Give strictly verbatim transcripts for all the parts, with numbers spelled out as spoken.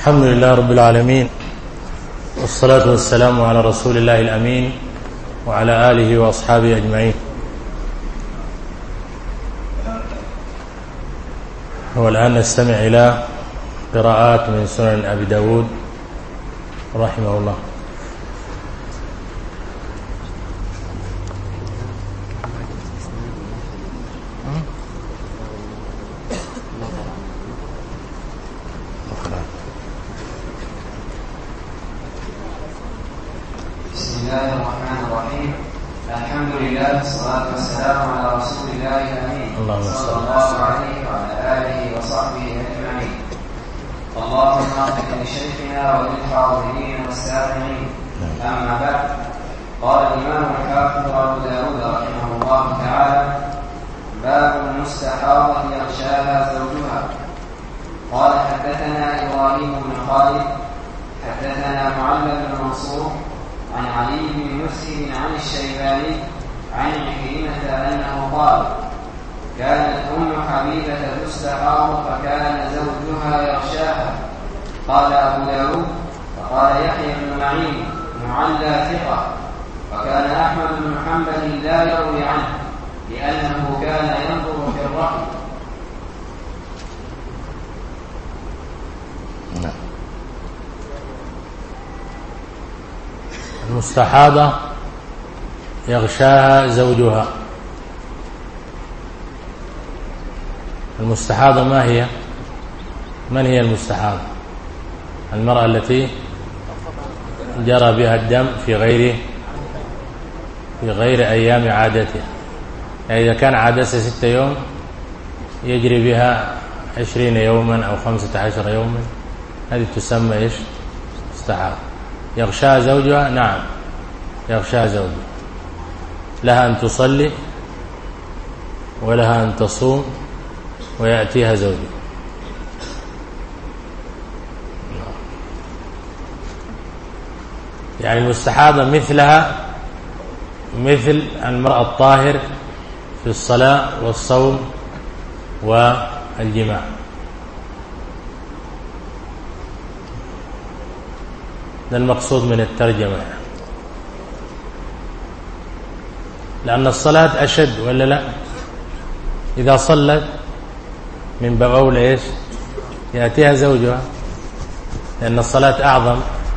الحمد لله رب العالمين، والصلاة والسلام على رسول الله الأمين وعلى آله وأصحابه أجمعين. والآن نستمع إلى قراءات من سنن أبي داود رحمه الله. بسم الله الرحمن الرحيم. الحمد لله والصلاة والسلام على رسول الله الأمين صلى الله عليه وعلى آله وصحبه أجمعين. اللهم اغفر لشيخنا وللحاضرين والسامعين. أما بعد، قال الإمام الحافظ أبو داود رحمه الله تعالى: باب المستحاضة يغشاها زوجها. قال: حدثنا إبراهيم بن خالد حدثنا معل بن منصور عن علي بن مسهر عن الشيباني عن عكرمة أنه قال: كانت أم حبيبة تستحاض فكان زوجها يغشاها. قال أبو داود: فقال يحيى بن معين معلى ثقة، وكان أحمد بن حنبل لا يروي عنه لأنه كان ينظر في الرحم. المستحاضة يغشاها زوجها. المستحاضة ما هي؟ من هي المستحاضة؟ المرأة التي جرى بها الدم في غير في غير أيام عادتها، يعني إذا كان عادتها ستة يوم يجري بها عشرين يوما أو خمسة عشر يوما، هذه تسمى إيش؟ مستحاضة. يغشاها زوجها، نعم يغشاها زوجها، لها أن تصلي ولها أن تصوم ويأتيها زوجها. يعني المستحاضة مثلها مثل المرأة الطاهر في الصلاة والصوم والجماع. ده المقصود من الترجمة، لأن الصلاة أشد ولا لا؟ إذا صلت من باب أولى إيش؟ يأتيها زوجها، لأن الصلاة أعظم.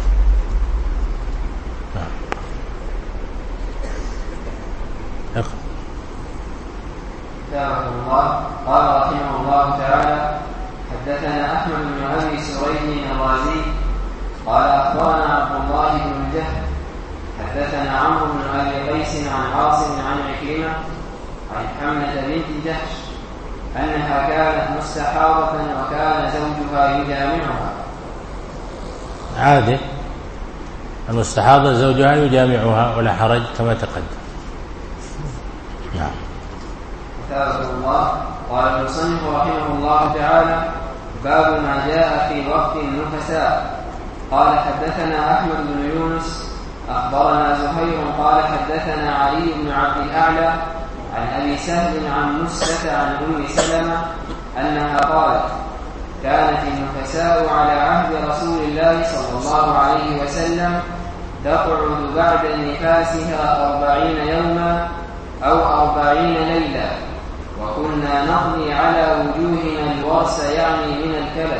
الله قال رحمه الله تعالى: حدثنا أحمد بن أبي سريج الرازي قال أخبرنا عبد الله بن الجهل حدثنا عمرو بن أبي قيس عن عاصم عن عكرمة عن حمنة بنت جحش أنها كانت مستحاضة وكان زوجها يجامعها. عادي، المستحاضة زوجها يجامعها ولا حرج كما تقدم. نعم. كتابه الله. قال المصنف رحمه الله تعالى: باب ما جاء في وقت النفساء. قال: حدثنا أحمد بن يونس أخبرنا زهير قال حدثنا علي بن عبد الأعلى عن أبي سهل عن مسلة عن أم سلمة أنها قالت: كانت النفساء على عهد رسول الله صلى الله عليه وسلم تقعد بعد نفاسها أربعين يوما أو أربعين ليلة، وكنا نقضي على وجوهنا الورس يعني من الكلف.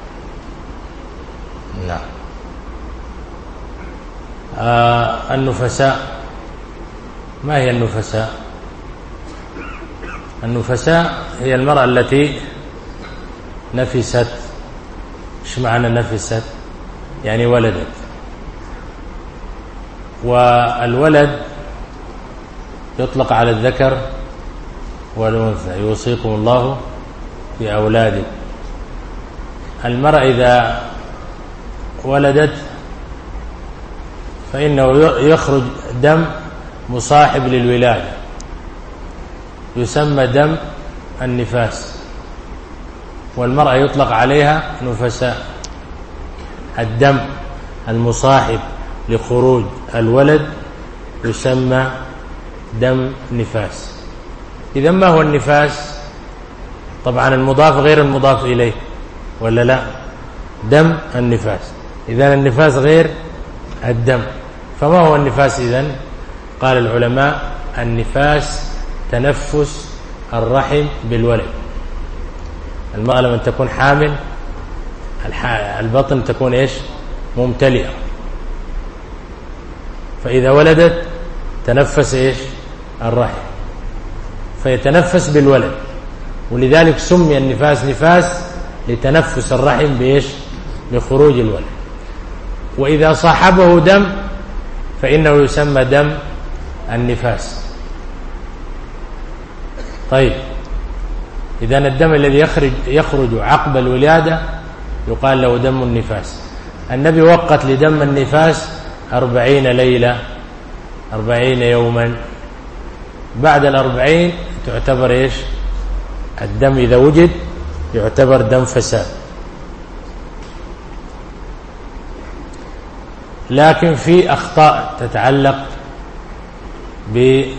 نعم. آه النفساء، ما هي النفساء؟ النفساء هي المرأة التي نفست. ايش معنى نفست؟ يعني ولدت. والولد يطلق على الذكر والأنثى. يوصيكم الله في أولادكم. المرأة إذا ولدت فإنه يخرج دم مصاحب للولادة يسمى دم النفاس، والمرأة يطلق عليها نفساء. الدم المصاحب لخروج الولد يسمى دم نفاس. إذا ما هو النفاس؟ طبعا المضاف غير المضاف إليه ولا لا؟ دم النفاس. إذن النفاس غير الدم. فما هو النفاس إذن؟ قال العلماء النفاس تنفس الرحم بالولد. المرأة لما تكون حامل البطن تكون إيش؟ ممتلئة، فإذا ولدت تنفس إيش؟ الرحم، فيتنفس بالولد، ولذلك سمي النفاس نفاس لتنفس الرحم بإيش؟ بخروج الولد. وإذا صاحبه دم فإنه يسمى دم النفاس. طيب، إذن الدم الذي يخرج يخرج عقب الولادة يقال له دم النفاس. النبي وقت لدم النفاس أربعين ليلة، أربعين يوما. بعد الأربعين تعتبر إيش؟ الدم إذا وجد يعتبر دم فساد. لكن في أخطاء تتعلق بكثير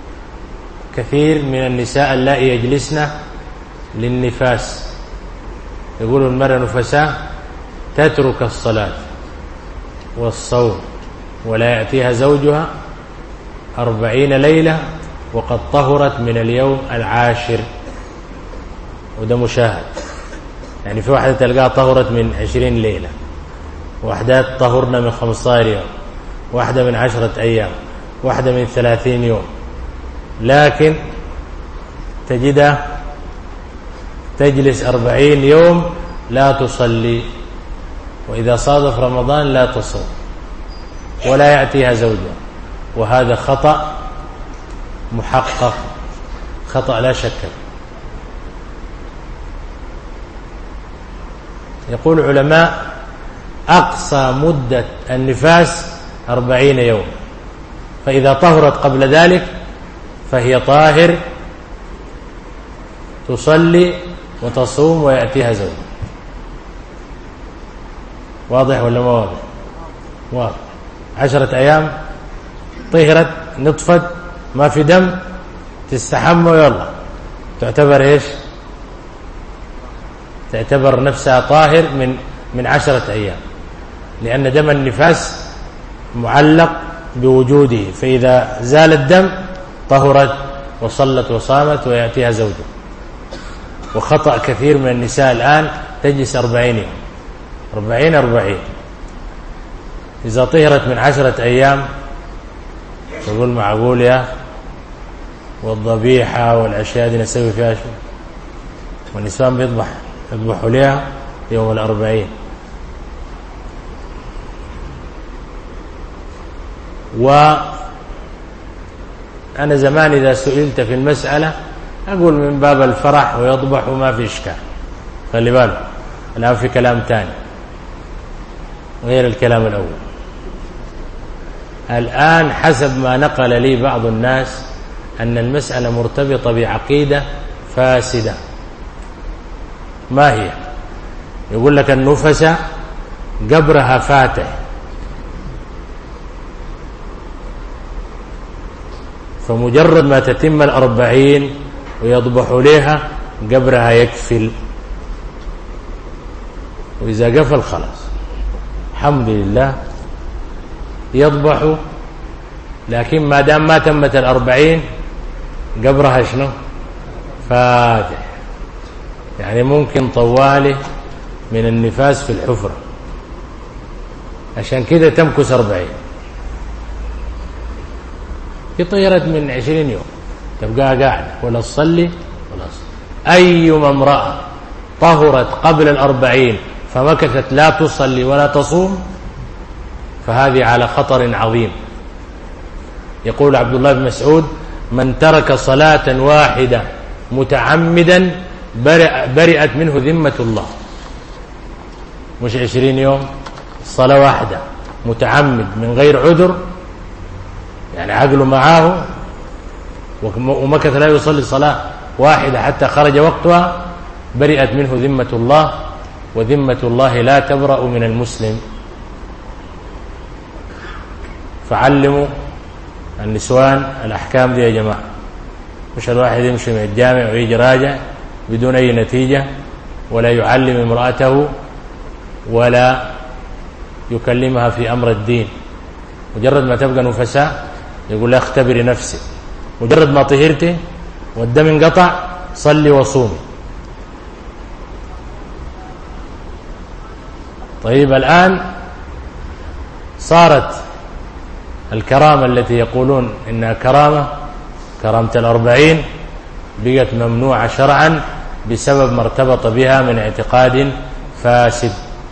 من النساء اللائي يجلسن للنفاس. يقول المرأة نفساء تترك الصلاة والصوم ولا يأتيها زوجها أربعين ليلة وقد طهرت من اليوم العاشر، وده مشاهد. يعني في واحدة تلقاها طهرت من عشرين ليلة، واحدات طهرنا من خمسة عشر يوم، واحدة من عشرة أيام، واحدة من ثلاثين يوم، لكن تجدها تجلس أربعين يوم لا تصلي، وإذا صادف رمضان لا تصوم ولا يأتيها زوجها. وهذا خطأ محقق، خطأ لا شك. يقول العلماء أقصى مدة النفاس أربعين يوم، فإذا طهرت قبل ذلك فهي طاهر تصلي وتصوم ويأتيها زوج. واضح ولا ما واضح؟ واضح. عشرة أيام طهرت نطفت ما في دم تستحمى ويلا تعتبر إيش؟ تعتبر نفسها طاهر من من عشرة أيام، لأن دم النفاس معلق بوجوده، فإذا زال الدم طهرت وصلت وصامت ويأتيها زوجها. وخطأ كثير من النساء الآن تجلس أربعين يوم، أربعين أربعين. إذا طهرت من عشرة أيام تقول معقول يا والضبيحة والأشياء دي نسوي فيها شو، والنساء بيضبح يذبحوا لها يوم الأربعين. وأنا زمان إذا سئلت في المسألة أقول من باب الفرح ويضبح وما في إشكال، خلي بالك الآن في كلام تاني غير الكلام الأول. الآن حسب ما نقل لي بعض الناس أن المسألة مرتبطة بعقيدة فاسدة. ما هي؟ يقول لك النفسة قبرها فاتح، فمجرد ما تتم الأربعين ويضبح لها قبرها يكفل، وإذا قفل خلاص الحمد لله يضبح. لكن ما دام ما تمت الأربعين قبرها شنو؟ فاتح، يعني ممكن طوالي من النفاس في الحفرة، عشان كده تمكس أربعين. في طيرت من عشرين يوم تبقى قاعدة ولا تصلي ولا تصلي. أيما امرأة طهرت قبل الأربعين فمكثت لا تصلي ولا تصوم فهذه على خطر عظيم. يقول عبد الله بن مسعود من ترك صلاة واحدة متعمدا برئت منه ذمة الله. مش عشرين يوم، صلاة واحدة متعمد من غير عذر، يعني عقله معاه ومكث لا يصلي صلاة واحدة حتى خرج وقتها برئت منه ذمة الله، وذمة الله لا تبرأ من المسلم. فعلموا النسوان الأحكام دي يا جماعة، مش الواحد يمشي من الجامع ويجي راجع بدون أي نتيجة، ولا يعلم امرأته ولا يكلمها في أمر الدين. مجرد ما تبقى نفساء يقول لها اختبري نفسك، مجرد ما طهرتي والدم انقطع صلي وصومي. طيب الآن صارت الكرامة التي يقولون إنها كرامة، كرامة الأربعين، بقت ممنوعة شرعا بسبب ما ارتبط بها من اعتقاد فاسد.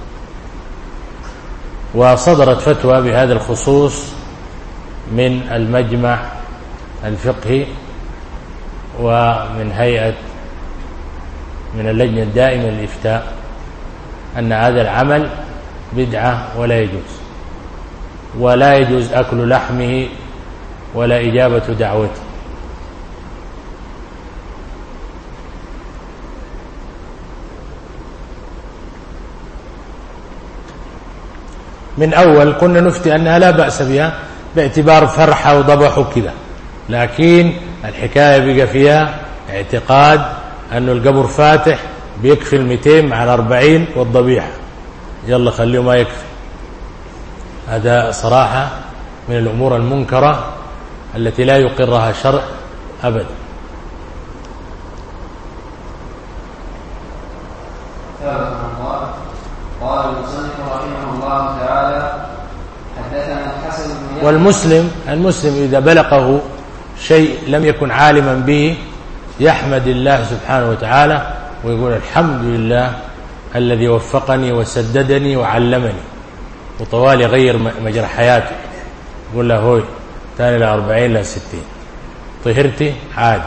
وصدرت فتوى بهذا الخصوص من المجمع الفقهي ومن هيئة من اللجنة الدائمة للإفتاء أن هذا العمل بدعة ولا يجوز، ولا يجوز أكل لحمه ولا إجابة دعوته. من أول كنا نفتي أنها لا بأس بها باعتبار فرحة وضبح وكذا، لكن الحكاية بقى فيها اعتقاد أنه القبر فاتح بيكفي المئتين مع الأربعين والضبيحة، يلا خليه ما يكفي. هذا صراحة من الأمور المنكرة التي لا يقرها شرع أبدا. قال المصنف رحمه الله تعالى حدثنا الحسن بن والمسلم المسلم إذا بلغه شيء لم يكن عالما به يحمد الله سبحانه وتعالى ويقول الحمد لله الذي وفقني وسددني وعلمني، وطوال غير مجرى حياته. يقول له هوي تاني لأربعين لستين طهرتي عادي،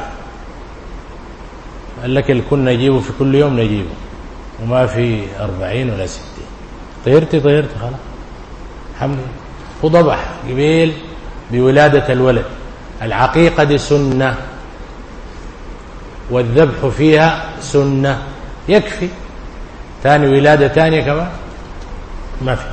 قال لك اللي كنا نجيبه في كل يوم نجيبه وما في أربعين ولا ستين. طهرتي طهرتي خلاص الحمد لله. وضبح قبيل بولادة الولد. العقيقة دي سنة والذبح فيها سنة، يكفي. ثاني ولادة ثانية كمان ما في.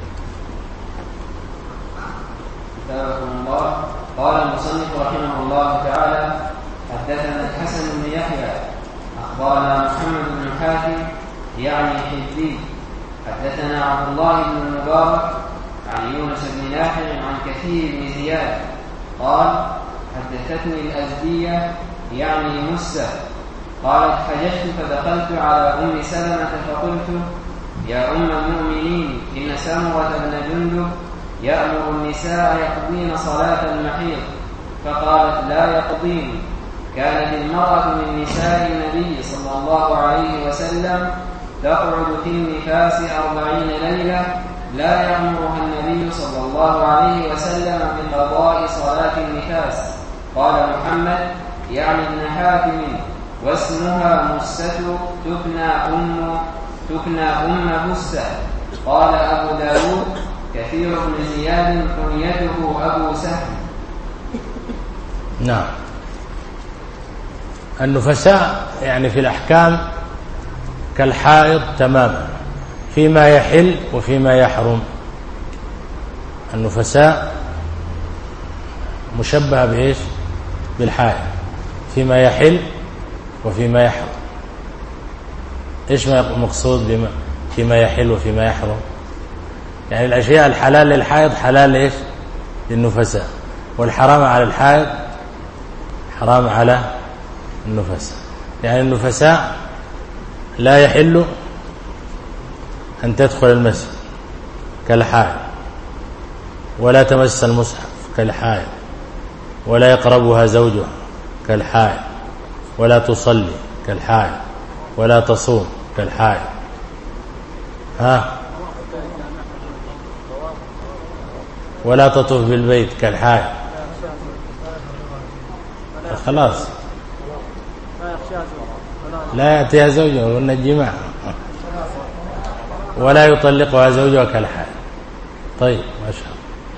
قال المصنف رحمه الله تعالى حدثنا الحسن بن يحيى أخبرنا محمد بن حاتم يعني حدي حدثنا عبد الله بن المبارك عن يونس بن نافع عن كثير بن زياد قال حدثتني الأزدية يعني مسة قالت حججت فدخلت على أم سلمة فقلت يا أم المؤمنين إن سمرة بن جندب يأمر النساء يقضين صلاة المحيض، فقالت لا يقضين. كانت المرأة من نساء النبي صلى الله عليه وسلم تقعد في النفاس أربعين ليلة لا يأمرها النبي صلى الله عليه وسلم بقضاء صلاة النفاس. قال محمد يعني ابن حاتم واسمها مسة تكنى أم تكنى أم مسة. قال أبو داود كثير بن زياد كنيته أبو سهل. نعم. النفساء يعني في الأحكام كالحائض تماما فيما يحل وفيما يحرم. النفساء مشبهة بإيش؟ بالحائض فيما يحل وفيما يحرم. إيش ما مقصود بما فيما يحل وفيما يحرم؟ يعني الأشياء الحلال للحائض حلال إيش؟ للنفساء، والحرام على الحائض حرام على النفساء. يعني النفساء لا يحل أن تدخل المسجد كالحائض، ولا تمس المصحف كالحائض، ولا يقربها زوجها كالحائض، ولا تصلي كالحائض، ولا تصوم كالحائض. ها ولا تطوف بالبيت كالحائض. خلاص لا يأتيها زوجها وإن الجماع، ولا يطلقها زوجها كالحائض. طيب ما شاء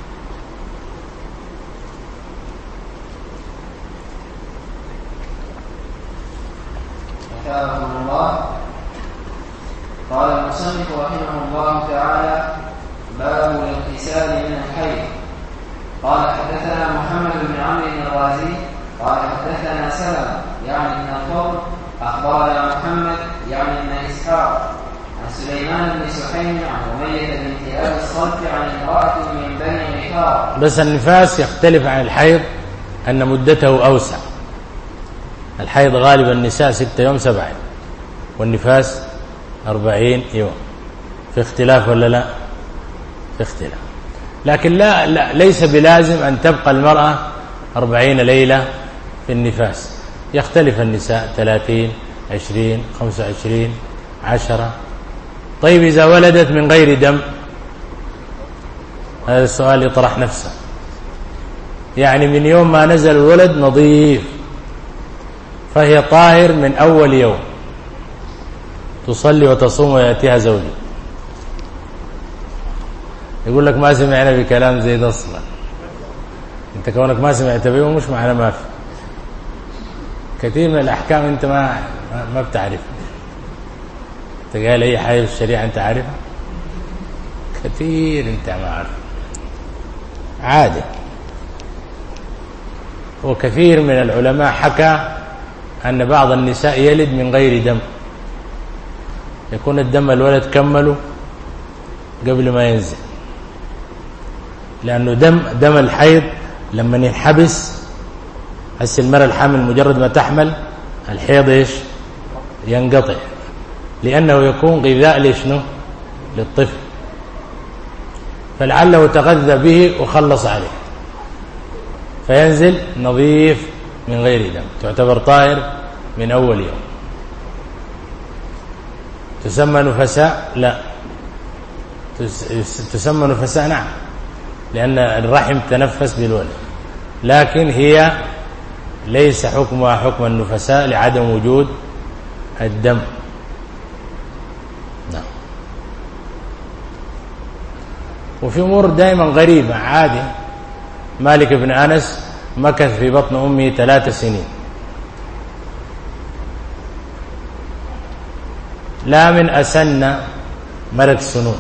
الله. قال المصنف رحمه الله تعالى باب الاغتسال من الحيض. قال حدثنا محمد بن عمرو الرازي قال حدثنا سلم يعني ابن الفضل أخبرنا محمد يعني ابن إسحاق عن سليمان بن سحيم عن أمية بنت أبي الصلت عن امرأة من بني غفار. بس النفاس يختلف عن الحيض أن مدته أوسع. الحيض غالبا النساء ستة يوم سبعة، والنفاس أربعين يوم. في اختلاف ولا لا؟ في اختلاف، لكن لا, لا ليس بلازم أن تبقى المرأة أربعين ليلة في النفاس. يختلف النساء ثلاثين، عشرين، خمسة وعشرين، عشرة. طيب إذا ولدت من غير دم؟ هذا السؤال يطرح نفسه. يعني من يوم ما نزل الولد نظيف، فهي طاهر من أول يوم، تصلي وتصوم ويأتيها زوجها. يقول لك ما سمعنا بكلام زي ده أصلا. انت كونك ما سمعت به مش معنى ما في. كثير من الأحكام انت ما ما بتعرف. انت قال أي حاجة في الشريعة انت عارفها؟ كثير انت ما عارف، عادي. وكثير من العلماء حكى أن بعض النساء يلد من غير دم، يكون الدم الولد كمله قبل ما ينزل، لأنه دم دم الحيض لما ينحبس. هسه المرأة الحامل مجرد ما تحمل الحيض ايش؟ ينقطع، لأنه يكون غذاء لشنو؟ للطفل، فلعله تغذى به وخلص عليه، فينزل نظيف من غير دم، تعتبر طاهر من أول يوم. تسمى نفساء؟ لا. تسمى نفساء نعم، لأن الرحم تنفس بالولد، لكن هي ليس حكمها حكم النفساء لعدم وجود الدم. نعم. وفي أمور دائما غريبة عادي. مالك بن أنس مكث في بطن أمه ثلاث سنين، لا من أسن ملك سنون.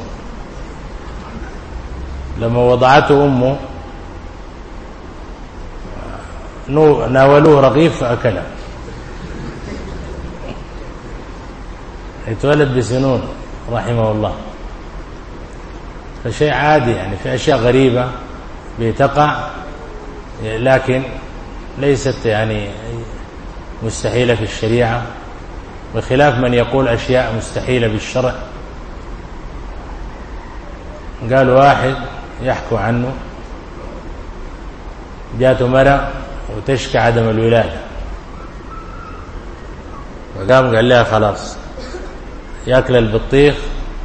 لما وضعته أمه ناولوه رغيف فأكله، يتولد بسنون رحمه الله. فشيء عادي، يعني في أشياء غريبة بتقع، لكن ليست يعني مستحيلة في الشريعة، بخلاف من يقول أشياء مستحيلة بالشرع. قال واحد يحكوا عنه جاته مرأة وتشكي عدم الولادة، فقام قال لها خلاص يأكل البطيخ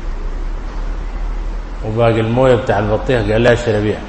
وباقي المويه بتاع البطيخ قال لها شربيها،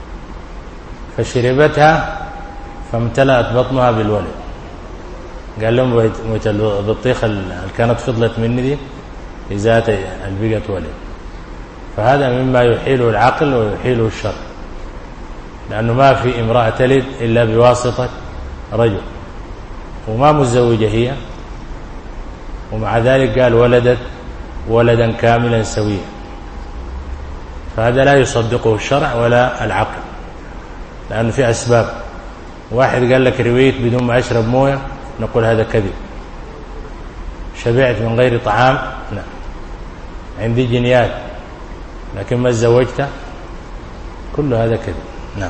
فشربتها فامتلأت بطنها بالولد. قال لهم مويه البطيخ اللي كانت فضلت مني دي إذا البقت ولد. فهذا مما يحيله العقل ويحيله الشرع، لأنه ما في امرأة تلد إلا بواسطة رجل، وما متزوجة هي، ومع ذلك قال ولدت ولدا كاملا سويا. فهذا لا يصدقه الشرع ولا العقل، لأنه في أسباب. واحد قال لك رويت بدون ما أشرب مويه، نقول هذا كذب. شبعت من غير طعام، لا. عندي جنيات لكن ما تزوجت، كل هذا كذب. نعم.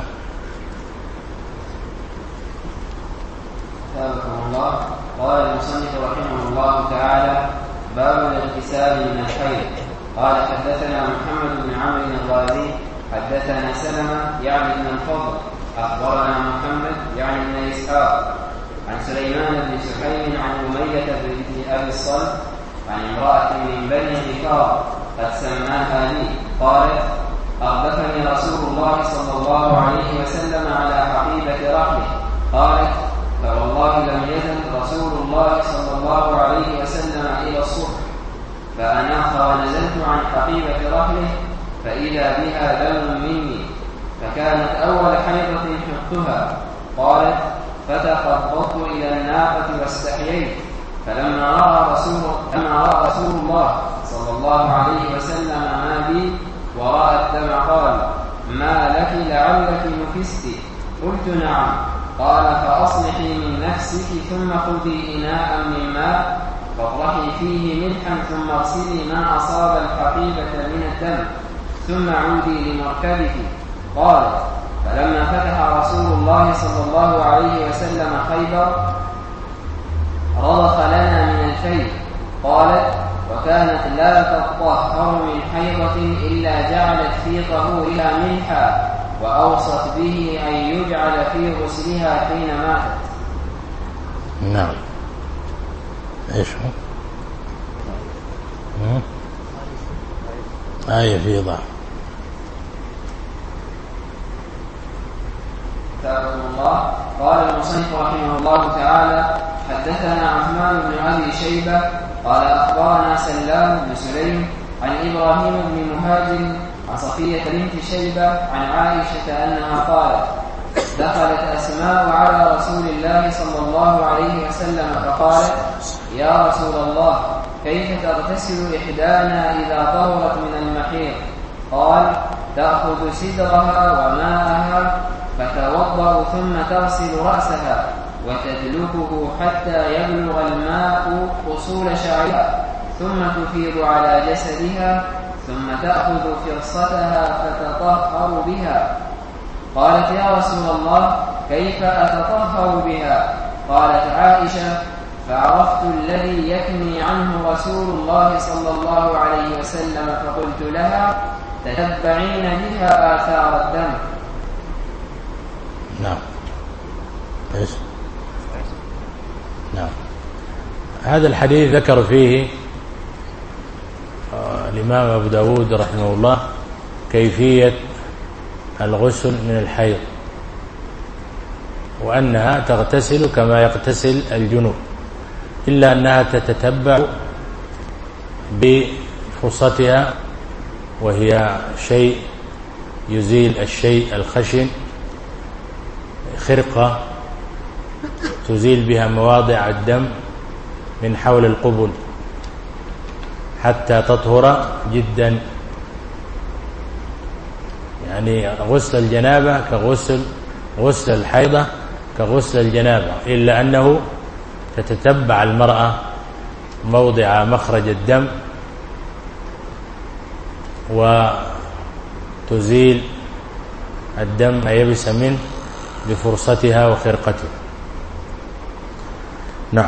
الله قال المصنف رحمه الله تعالى: باب الاغتسال من الحيض. قال حدثنا محمد بن عمرو الغازي حدثنا سلمة يعني بن الفضل أخبرنا محمد يعني بن إسحاق عن سليمان بن سحيم عن أمية بنت أبي الصلت عن امرأة من بني غفار قد سماها لي قالت: أردفني رسول الله صلى الله عليه وسلم على حقيبة رحله. قالت: فوالله لم يزل رسول الله صلى الله عليه وسلم إلى الصبح، فأناخ ونزلت عن حقيبة رحله فإذا بها دم مني، فكانت أول حيضة حقتها. قالت: فتخبطت إلى الناقة واستحييت، فلما رأى رسول, لما رأى رسول الله صلى الله عليه وسلم ما بي ورأى الدم قال: ما لك لعلك نفست؟ قلت: نعم. قال: فأصلحي من نفسك ثم خذي إناء من ماء فاطرحي فيه ملحا ثم اغسلي ما أصاب الحقيبة من الدم ثم عودي لمركبك. قالت: فلما فتح رسول الله صلى الله عليه وسلم خيبر رضخ لنا من الفيل. قالت: وكانت لا تطهر من حيضة إلا جعلت في طهورها ملحا، وأوصت به أن يجعل في غسلها حين ماتت. نعم. ايش هو؟ آية في ضعف. كتابكم الله. قال المصنف رحمه الله تعالى: حدثنا عثمان بن أبي شيبة قال أخبرنا سلام بن سليم عن إبراهيم بن مهاجر عن صفية بنت شيبة عن عائشة أنها قالت: دخلت أسماء على رسول الله صلى الله عليه وسلم فقالت: يا رسول الله، كيف تغتسل إحدانا إذا طهرت من المحيض؟ قال: تأخذ سدرها وماءها فتوضأ ثم تغسل رأسها وتدلكه حتى يبلغ الماء أصول شعرها ثم تفيض على جسدها ثم تأخذ فرصتها فتطهر بها. قالت: يا رسول الله، كيف أتطهر بها؟ قالت عائشة: فعرفت الذي يكني عنه رسول الله صلى الله عليه وسلم فقلت لها: تتبعين بها آثار الدم. نعم. ايش؟ نعم. هذا الحديث ذكر فيه الإمام أبو داود رحمه الله كيفية الغسل من الحيض، وأنها تغتسل كما يغتسل الجنوب، إلا أنها تتتبع بفرصتها، وهي شيء يزيل الشيء الخشن، خرقة تزيل بها مواضع الدم من حول القبل حتى تطهر جدا. يعني غسل الجنابة كغسل غسل الحيضة كغسل الجنابة، إلا أنه تتتبع المرأة موضع مخرج الدم وتزيل الدم ما يبس منه بفرصتها وخرقته. نعم.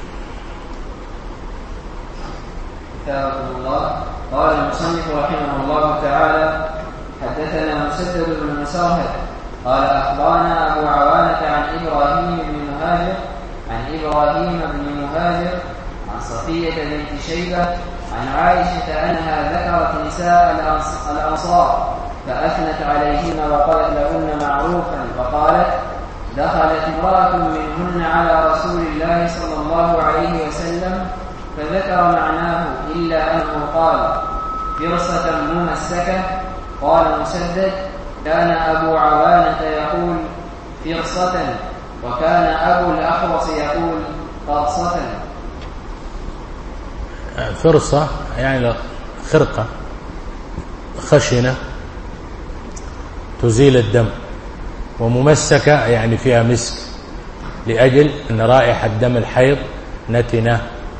كتابكم الله. قال المصنف رحمه الله تعالى: حدثنا مسدد بن مسرهد قال أخبرنا أبو عوانة عن إبراهيم بن مهاجر عن إبراهيم بن مهاجر عن صفية بنت شيبة عن عائشة أنها ذكرت نساء الأنصار فأثنت عليهن وقالت لهن معروفا، فقالت: دخلت امرأة منهن على رسول الله صلى الله عليه وسلم فذكر معناه، إلا أنه قال: فرصة ممسكة. قال مسدد: كان أبو عوانة يقول فرصة، وكان أبو الأحوص يقول قرصة. فرصة يعني خرقة خشنة تزيل الدم، وممسكة يعني فيها مسك، لأجل أن رائحة دم الحيض نتنة.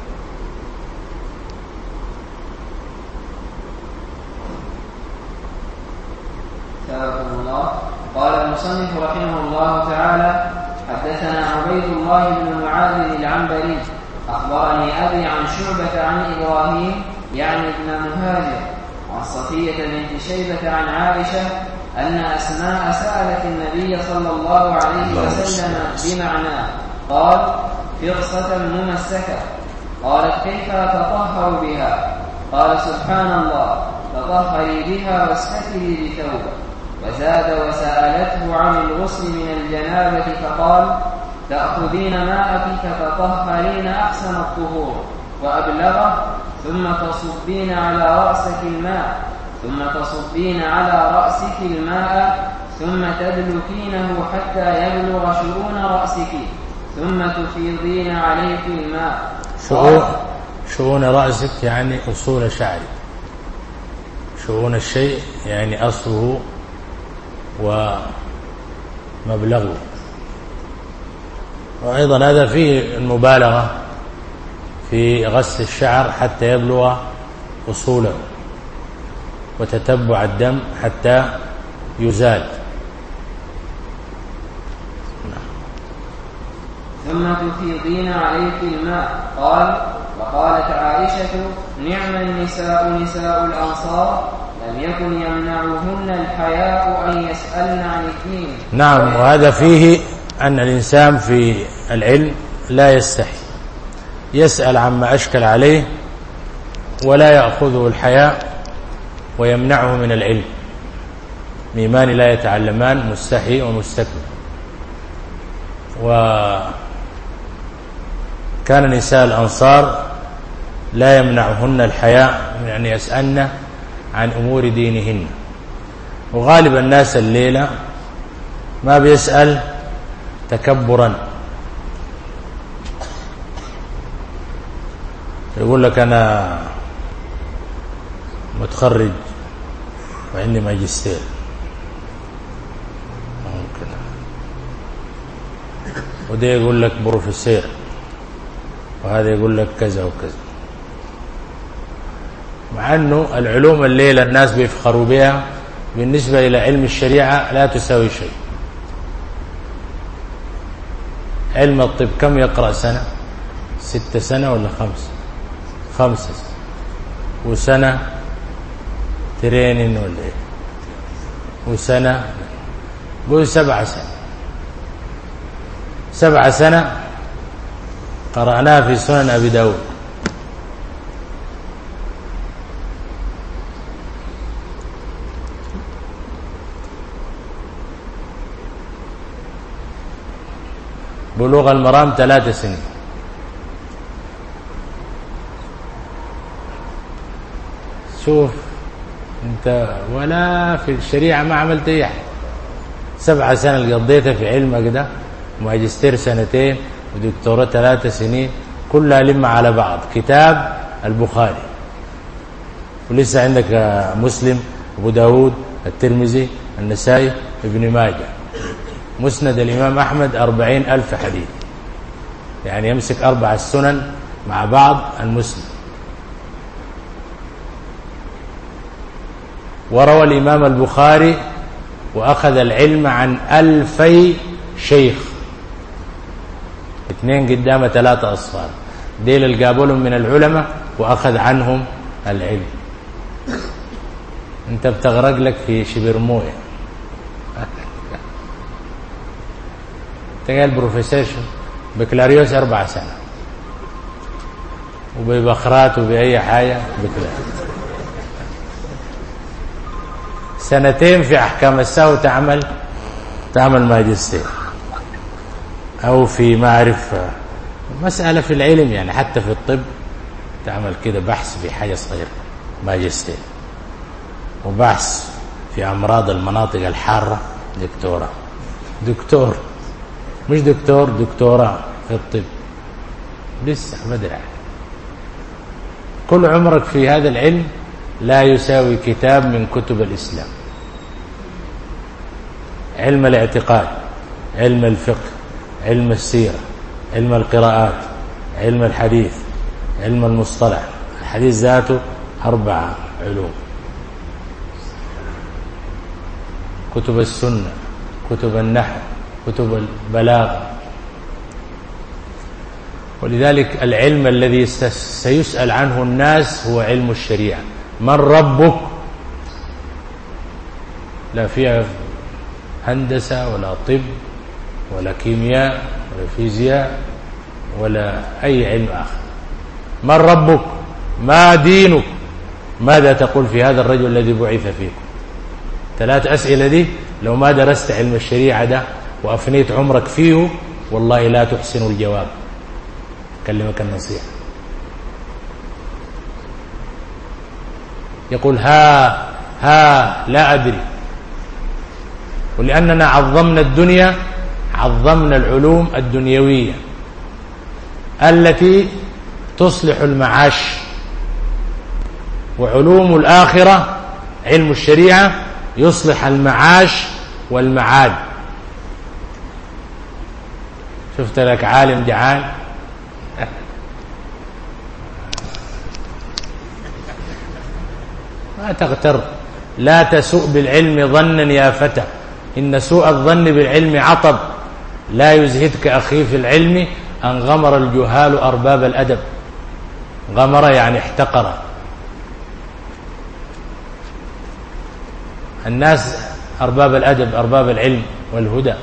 قال المصنف رحمه الله تعالى: حدثنا عبيد الله بن معاذ العنبري أخبرني أبي عن شعبة عن إبراهيم يعني ابن مهاجر عن صفية بنت شيبة عن عائشة أن أسماء سألت النبي صلى الله عليه وسلم بمعناه، قال: فرصة ممسكة. قالت: كيف أتطهر بها؟ قال: سبحان الله، تطهري بها واستتري بثوبه. وزاد: وسألته عن الغسل من الجنابة فقال: تأخذين ماءك فتطهرين أحسن الطهور وأبلغه، ثم تصبين على رأسك الماء ثم تصبين على رأسك الماء ثم تدلكينه حتى يبلغ شؤون رأسك ثم تفيضين عليك الماء. شؤون شؤون رأسك يعني أصول شعرك، شؤون الشيء يعني أصله ومبلغه. وأيضا هذا فيه المبالغة في غسل الشعر حتى يبلغ أصوله، وتتبع الدم حتى يزال. ثم تفيضين عليك الماء. قال: وقالت عائشة: نعم النساء نساء الأنصار، لم يكن يمنعهن الحياء أن يسألن عن الدين. نعم، وهذا فيه أن الإنسان في العلم لا يستحي، يسأل عما أشكل عليه ولا يأخذه الحياء ويمنعه من العلم. ميمان لا يتعلمان مستحي ومستكبر. وكان نساء الأنصار لا يمنعهن الحياء من أن يسألن عن أمور دينهن. وغالب الناس الليلة ما بيسأل تكبرا، يقول لك أنا متخرج وعندي ماجستير، ممكن، وده يقول لك بروفيسور، وهذا يقول لك كذا وكذا، مع أنه العلوم الليلة الناس بيفخروا بها بالنسبة إلى علم الشريعة لا تساوي شيء. علم الطب كم يقرأ سنة؟ ستة سنة ولا خمس؟ خمسة سنة. وسنة ترينين ولا ايه؟ وسنة قول سبع سنة. سبع سنة قرأناها في سنن أبي داود. بلوغ المرام ثلاث سنين. شوف انت ولا في الشريعة ما عملت اي حاجة. سبع سنة اللي قضيتها في علمك ده، ماجستير سنتين، ودكتوراه ثلاث سنين، كلها لما على بعض كتاب البخاري، ولسه عندك مسلم، أبو داود، الترمذي، النسائي، ابن ماجه، مسند الإمام أحمد أربعين ألف حديث، يعني يمسك أربع السنن مع بعض المسند. وروى الإمام البخاري وأخذ العلم عن ألفي شيخ، اثنين قدام ثلاثة أصفار، ديل القابلهم من العلماء وأخذ عنهم العلم. انت بتغرق لك في شبر مويه. تقال بروفيسور بكالوريوس أربع سنة، وببخرات وبأي حاجة بكالوريوس، سنتين في أحكام السهو تعمل تعمل ماجستير، أو في معرف مسألة في العلم، يعني حتى في الطب تعمل كده بحث في حاجة صغيرة ماجستير، وبحث في أمراض المناطق الحارة دكتوراه، دكتور مش دكتور، دكتوراه في الطب، لسه بدري. كل عمرك في هذا العلم لا يساوي كتاب من كتب الإسلام. علم الاعتقاد، علم الفقه، علم السيرة، علم القراءات، علم الحديث، علم المصطلح. الحديث ذاته أربع علوم، كتب السنة، كتب النحو، كتب البلاغة. ولذلك العلم الذي سيسأل عنه الناس هو علم الشريعة. من ربك؟ لا فيها هندسة ولا طب ولا كيمياء ولا فيزياء ولا أي علم آخر. من ربك؟ ما دينك؟ ماذا تقول في هذا الرجل الذي بعث فيكم؟ ثلاث أسئلة دي لو ما درست علم الشريعة ده وأفنيت عمرك فيه والله لا تحسن الجواب. كلمك النصيحة. يقول ها ها لا أدري. ولأننا عظمنا الدنيا عظمنا العلوم الدنيوية التي تصلح المعاش، وعلوم الآخرة علم الشريعة يصلح المعاش والمعاد. شفت لك عالم جعان ما تغتر. لا تسوء بالعلم ظنا يا فتى، إن سوء الظن بالعلم عطب. لا يزهدك أخي في العلم أن غمر الجهال أرباب الأدب. غمر يعني احتقر. الناس أرباب الأدب، أرباب العلم والهدى.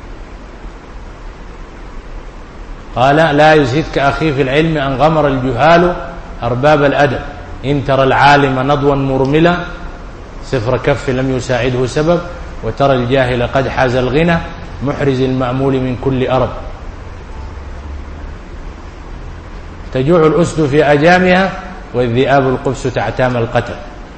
قال لا يزهدك أخي في العلم أن غمر الجهال أرباب الأدب. إن ترى العالم نضوا مرملا صفر كف لم يساعده سبب، وترى الجاهل قد حاز الغنى محرز المأمول من كل أرب. تجوع الأسد في أجامها والذئاب القبس تعتام القتل.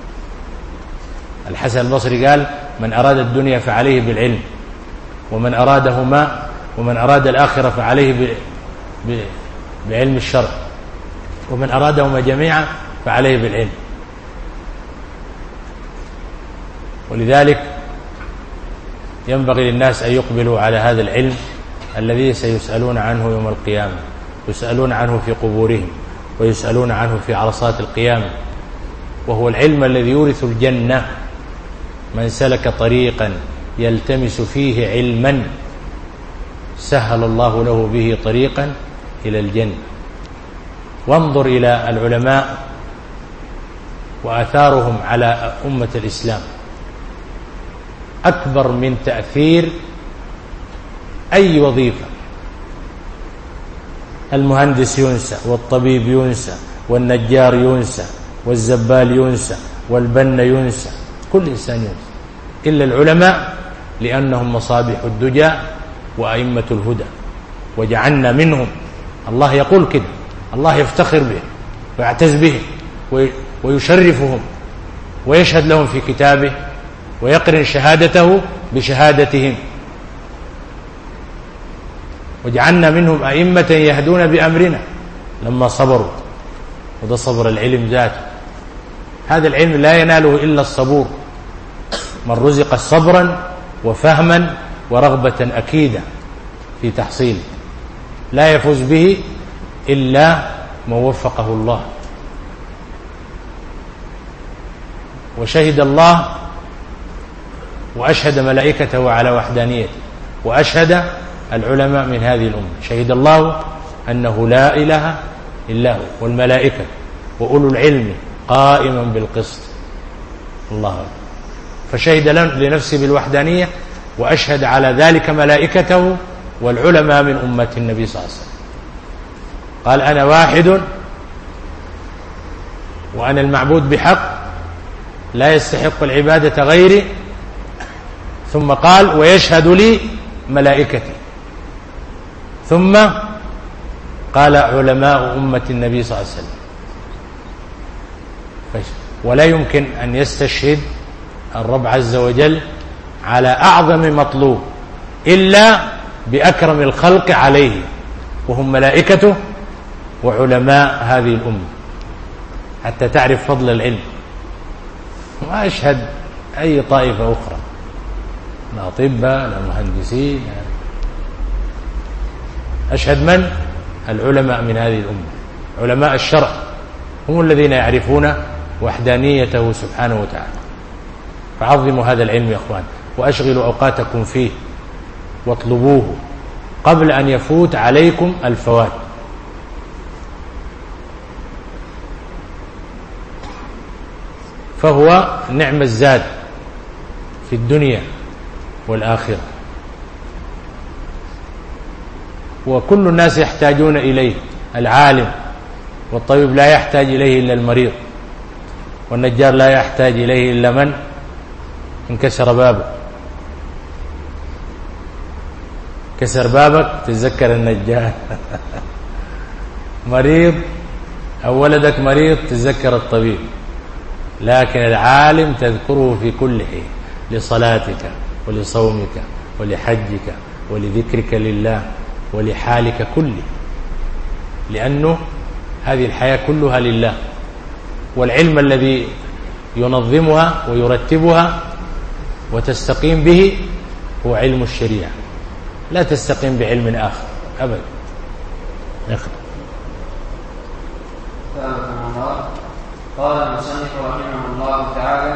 الحسن البصري قال من أراد الدنيا فعليه بالعلم، ومن أرادهما ومن أراد الآخرة فعليه بعلم الشرع، ومن أرادهما جميعا فعليه بالعلم. ولذلك ينبغي للناس أن يقبلوا على هذا العلم الذي سيسألون عنه يوم القيامة، يسألون عنه في قبورهم، ويسألون عنه في عرصات القيامة، وهو العلم الذي يورث الجنة. من سلك طريقا يلتمس فيه علما سهل الله له به طريقا إلى الجنة. وانظر إلى العلماء وآثارهم على أمة الإسلام، أكبر من تأثير أي وظيفة. المهندس ينسى، والطبيب ينسى، والنجار ينسى، والزبال ينسى، والبن ينسى، كل إنسان ينسى إلا العلماء، لأنهم مصابيح الدجى وأئمة الهدى. وجعلنا منهم، الله يقول كده، الله يفتخر بهم ويعتز بهم ويشرفهم ويشهد لهم في كتابه ويقرن شهادته بشهادتهم. وجعلنا منهم أئمة يهدون بأمرنا لما صبروا. وده صبر العلم ذاته. هذا العلم لا يناله إلا الصبور، من رزق صبرا وفهما ورغبة أكيدة في تحصيله، لا يفوز به إلا من وفقه الله. وشهد الله وأشهد ملائكته على وحدانيته، وأشهد العلماء من هذه الأمة. شهد الله أنه لا إله إلا هو، والملائكة وأولو العلم قائما بالقسط. الله أكبر. فشهد لنفسه بالوحدانية، وأشهد على ذلك ملائكته والعلماء من أمة النبي صلى الله عليه وسلم. قال أنا واحد وأنا المعبود بحق لا يستحق العبادة غيري، ثم قال ويشهد لي ملائكتي، ثم قال علماء أمة النبي صلى الله عليه وسلم. ولا يمكن أن يستشهد الرب عز وجل على أعظم مطلوب إلا بأكرم الخلق عليه، وهم ملائكته وعلماء هذه الأمة، حتى تعرف فضل العلم. ما أشهد أي طائفة أخرى، لا أطباء لا مهندسين، أشهد من؟ العلماء من هذه الأمة، علماء الشرع، هم الذين يعرفون وحدانيته سبحانه وتعالى. فعظموا هذا العلم يا أخوان، وأشغلوا أوقاتكم فيه، واطلبوه قبل أن يفوت عليكم الفوات. فهو نعم الزاد في الدنيا والآخرة، وكل الناس يحتاجون إليه. العالم والطبيب لا يحتاج إليه إلا المريض، والنجار لا يحتاج إليه إلا من انكسر بابه. كسر بابك تتذكر النجار مريض أو ولدك مريض تتذكر الطبيب. لكن العالم تذكره في كل حين، لصلاتك ولصومك ولحجك ولذكرك لله ولحالك كله، لأنه هذه الحياة كلها لله. والعلم الذي ينظمها ويرتبها وتستقيم به هو علم الشريعة، لا تستقيم بعلم آخر أبدا. يخطب. قال المصنف رحمه الله تعالى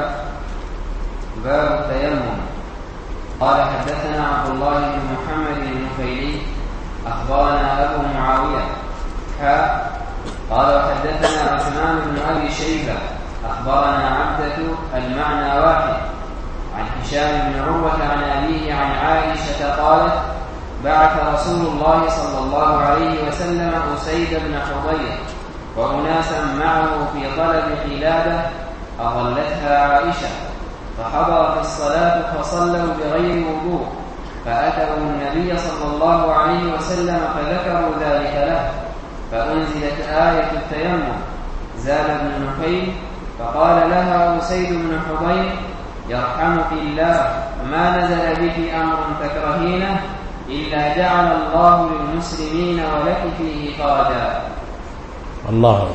التيمم. قال حدثنا عبد الله بن محمد النفيلي أخبرنا أبو معاوية حاء قال وحدثنا عثمان بن أبي شيبة أخبرنا عبدة المعنى واحد عن هشام بن عروة عن أبيه عن عائشة قالت بعث رسول الله صلى الله عليه وسلم أسيد بن حضير وأناسا معه في طلب قلادة أظلتها عائشة فحضرت الصلاة فصلوا بغير وضوء فأتوا النبي صلى الله عليه وسلم فذكروا ذلك له فأنزلت آية التيمم. زاد بن نفيل فقال لها أسيد بن حضير يرحمك الله ما نزل بك أمر تكرهينه إلا جعل الله للمسلمين ولك فيه فرجا. الله أكبر.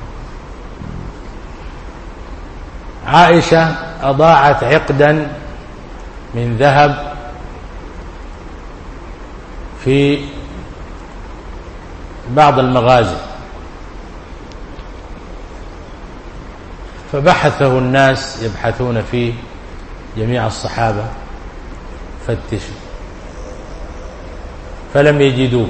عائشة أضاعت عقدا من ذهب في بعض المغازي فبحثه الناس يبحثون فيه جميع الصحابة فتشوا فلم يجدوه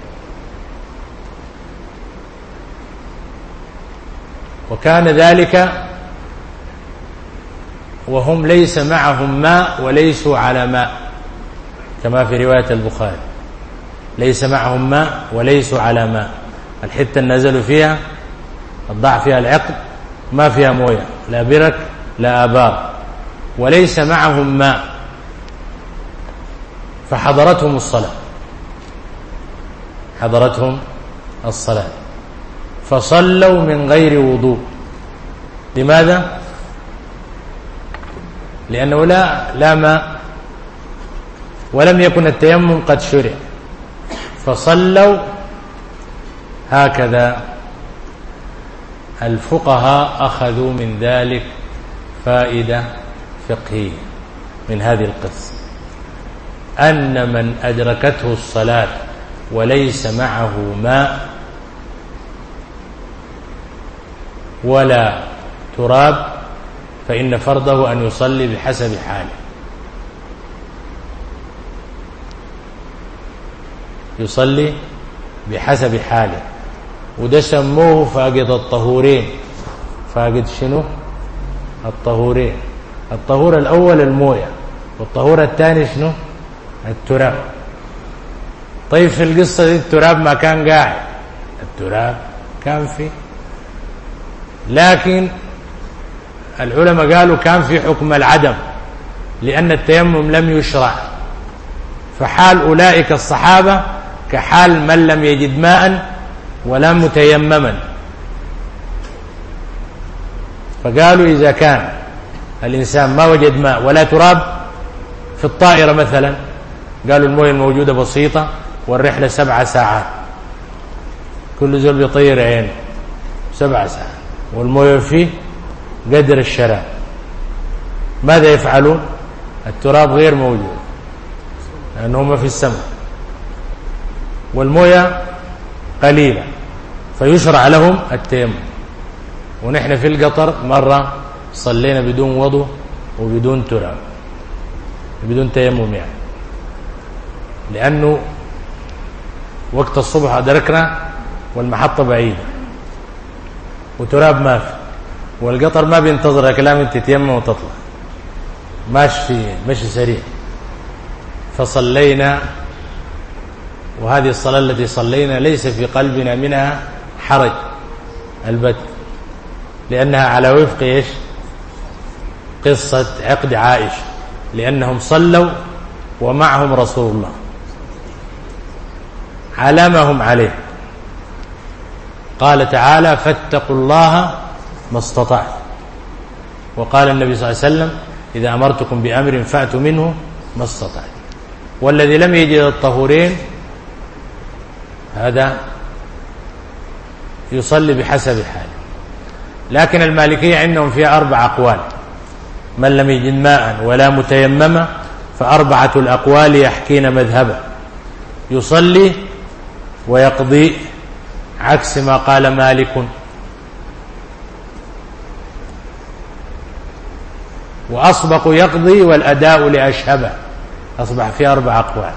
وكان ذلك وهم ليس معهم ماء وليسوا على ماء كما في رواية البخاري ليس معهم ماء وليسوا على ماء الحتة نزلوا فيها الضع فيها العقد ما فيها موية لا برك لا آبار وليس معهم ماء فحضرتهم الصلاة حضرتهم الصلاة فصلوا من غير وضوء. لماذا؟ لأنه لا لا ماء ولم يكن التيمم قد شرع فصلوا هكذا. الفقهاء أخذوا من ذلك فائدة فقهية من هذه القصة أن من أدركته الصلاة وليس معه ماء ولا تراب فإن فرضه أن يصلي بحسب حاله يصلي بحسب حاله. وده سموه فاقد الطهورين. فاقد شنو؟ الطهورين. الطهور الأول الموية والطهور الثاني شنو؟ التراب. طيب في القصة دي التراب ما كان قاعد التراب كان فيه لكن العلماء قالوا كان في حكم العدم لأن التيمم لم يشرع فحال أولئك الصحابة كحال من لم يجد ماء ولا متيمما فقالوا إذا كان الإنسان ما وجد ماء ولا تراب في الطائرة مثلا قالوا الموية الموجودة بسيطة والرحلة سبع ساعات كل زول بيطير عينه سبع ساعات والموية فيه قدر الشراب ماذا يفعلون؟ التراب غير موجود لأنه ما في السماء والموية قليلة فيشرع لهم التيمم. ونحن في القطر مرة صلينا بدون وضوء وبدون تراب بدون تيمم يعني لأنه وقت الصبح أدركنا والمحطة بعيدة وتراب ما في والقطر ما بينتظر كلام انت تتيمم وتطلع ماشي ماشي سريع فصلينا وهذه الصلاة التي صلينا ليس في قلبنا منها حرج البت لأنها على وفق إيش قصة عقد عائشة لأنهم صلوا ومعهم رسول الله على ما هم عليه. قال تعالى فاتقوا الله ما استطعت وقال النبي صلى الله عليه وسلم إذا أمرتكم بأمر فأتوا منه ما استطعت. والذي لم يجد الطهورين هذا يصلي بحسب حاله. لكن المالكية عندهم فيها أربع أقوال من لم يجد ماء ولا متيمم فأربعة الأقوال يحكين مذهبه يصلي ويقضي عكس ما قال مالك. وأصبق يقضي والأداء لأشهبه، أصبح في أربع أقوال.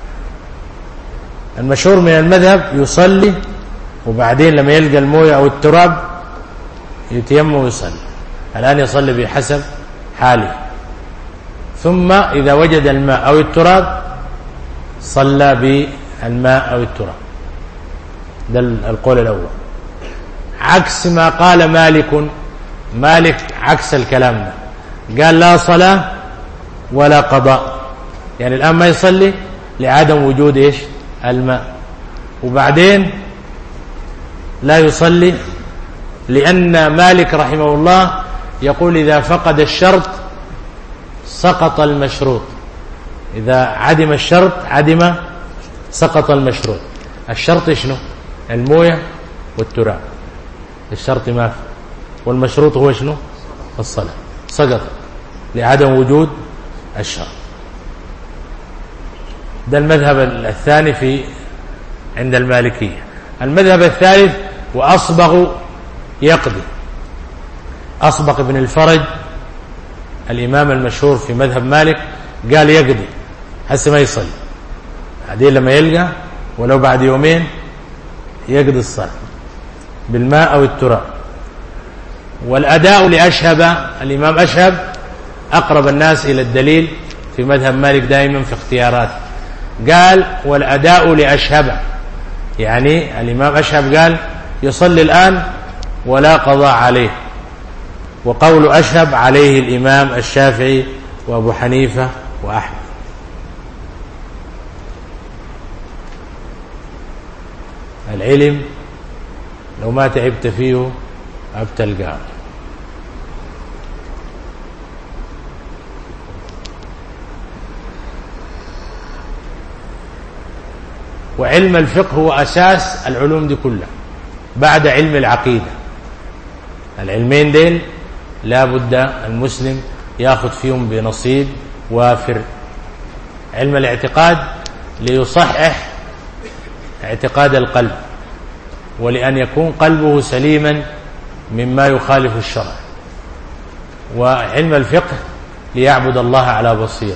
المشهور من المذهب يصلي وبعدين لما يلقى المويه أو التراب يتيمم ويصلي، الآن يصلي بحسب حاله، ثم إذا وجد الماء أو التراب صلى بالماء أو التراب. ده القول الأول، عكس ما قال مالك. مالك عكس الكلام ده، قال لا صلاة ولا قضاء، يعني الآن ما يصلي لعدم وجود إيش الماء، وبعدين لا يصلي لأن مالك رحمه الله يقول إذا فقد الشرط سقط المشروط، إذا عدم الشرط عدم سقط المشروط. الشرط شنو؟ المويه والتراب، الشرط ما في، والمشروط هو شنو؟ الصلاة، سقط لعدم وجود الشرط. ده المذهب الثاني في عند المالكية. المذهب الثالث وأصبغ يقضي. أصبغ بن الفرج الإمام المشهور في مذهب مالك قال يقضي حتى ما يصلي، بعدين لما يلقى ولو بعد يومين يقضي الصلاة بالماء أو التراب. والأداء لأشهب، الإمام أشهب أقرب الناس إلى الدليل في مذهب مالك دائما في اختياراته، قال والأداء لأشهب، يعني الإمام أشهب قال يصلي الآن ولا قضاء عليه. وقول أشهب عليه الإمام الشافعي وأبو حنيفة وأحمد. العلم لو ما تعبت فيه أبتلقاه. وعلم الفقه هو أساس العلوم دي كلها بعد علم العقيدة. العلمين دين لا بد المسلم يأخذ فيهم بنصيب وافر. علم الاعتقاد ليصحح اعتقاد القلب، ولأن يكون قلبه سليما مما يخالف الشرع. وعلم الفقه ليعبد الله على بصيرة.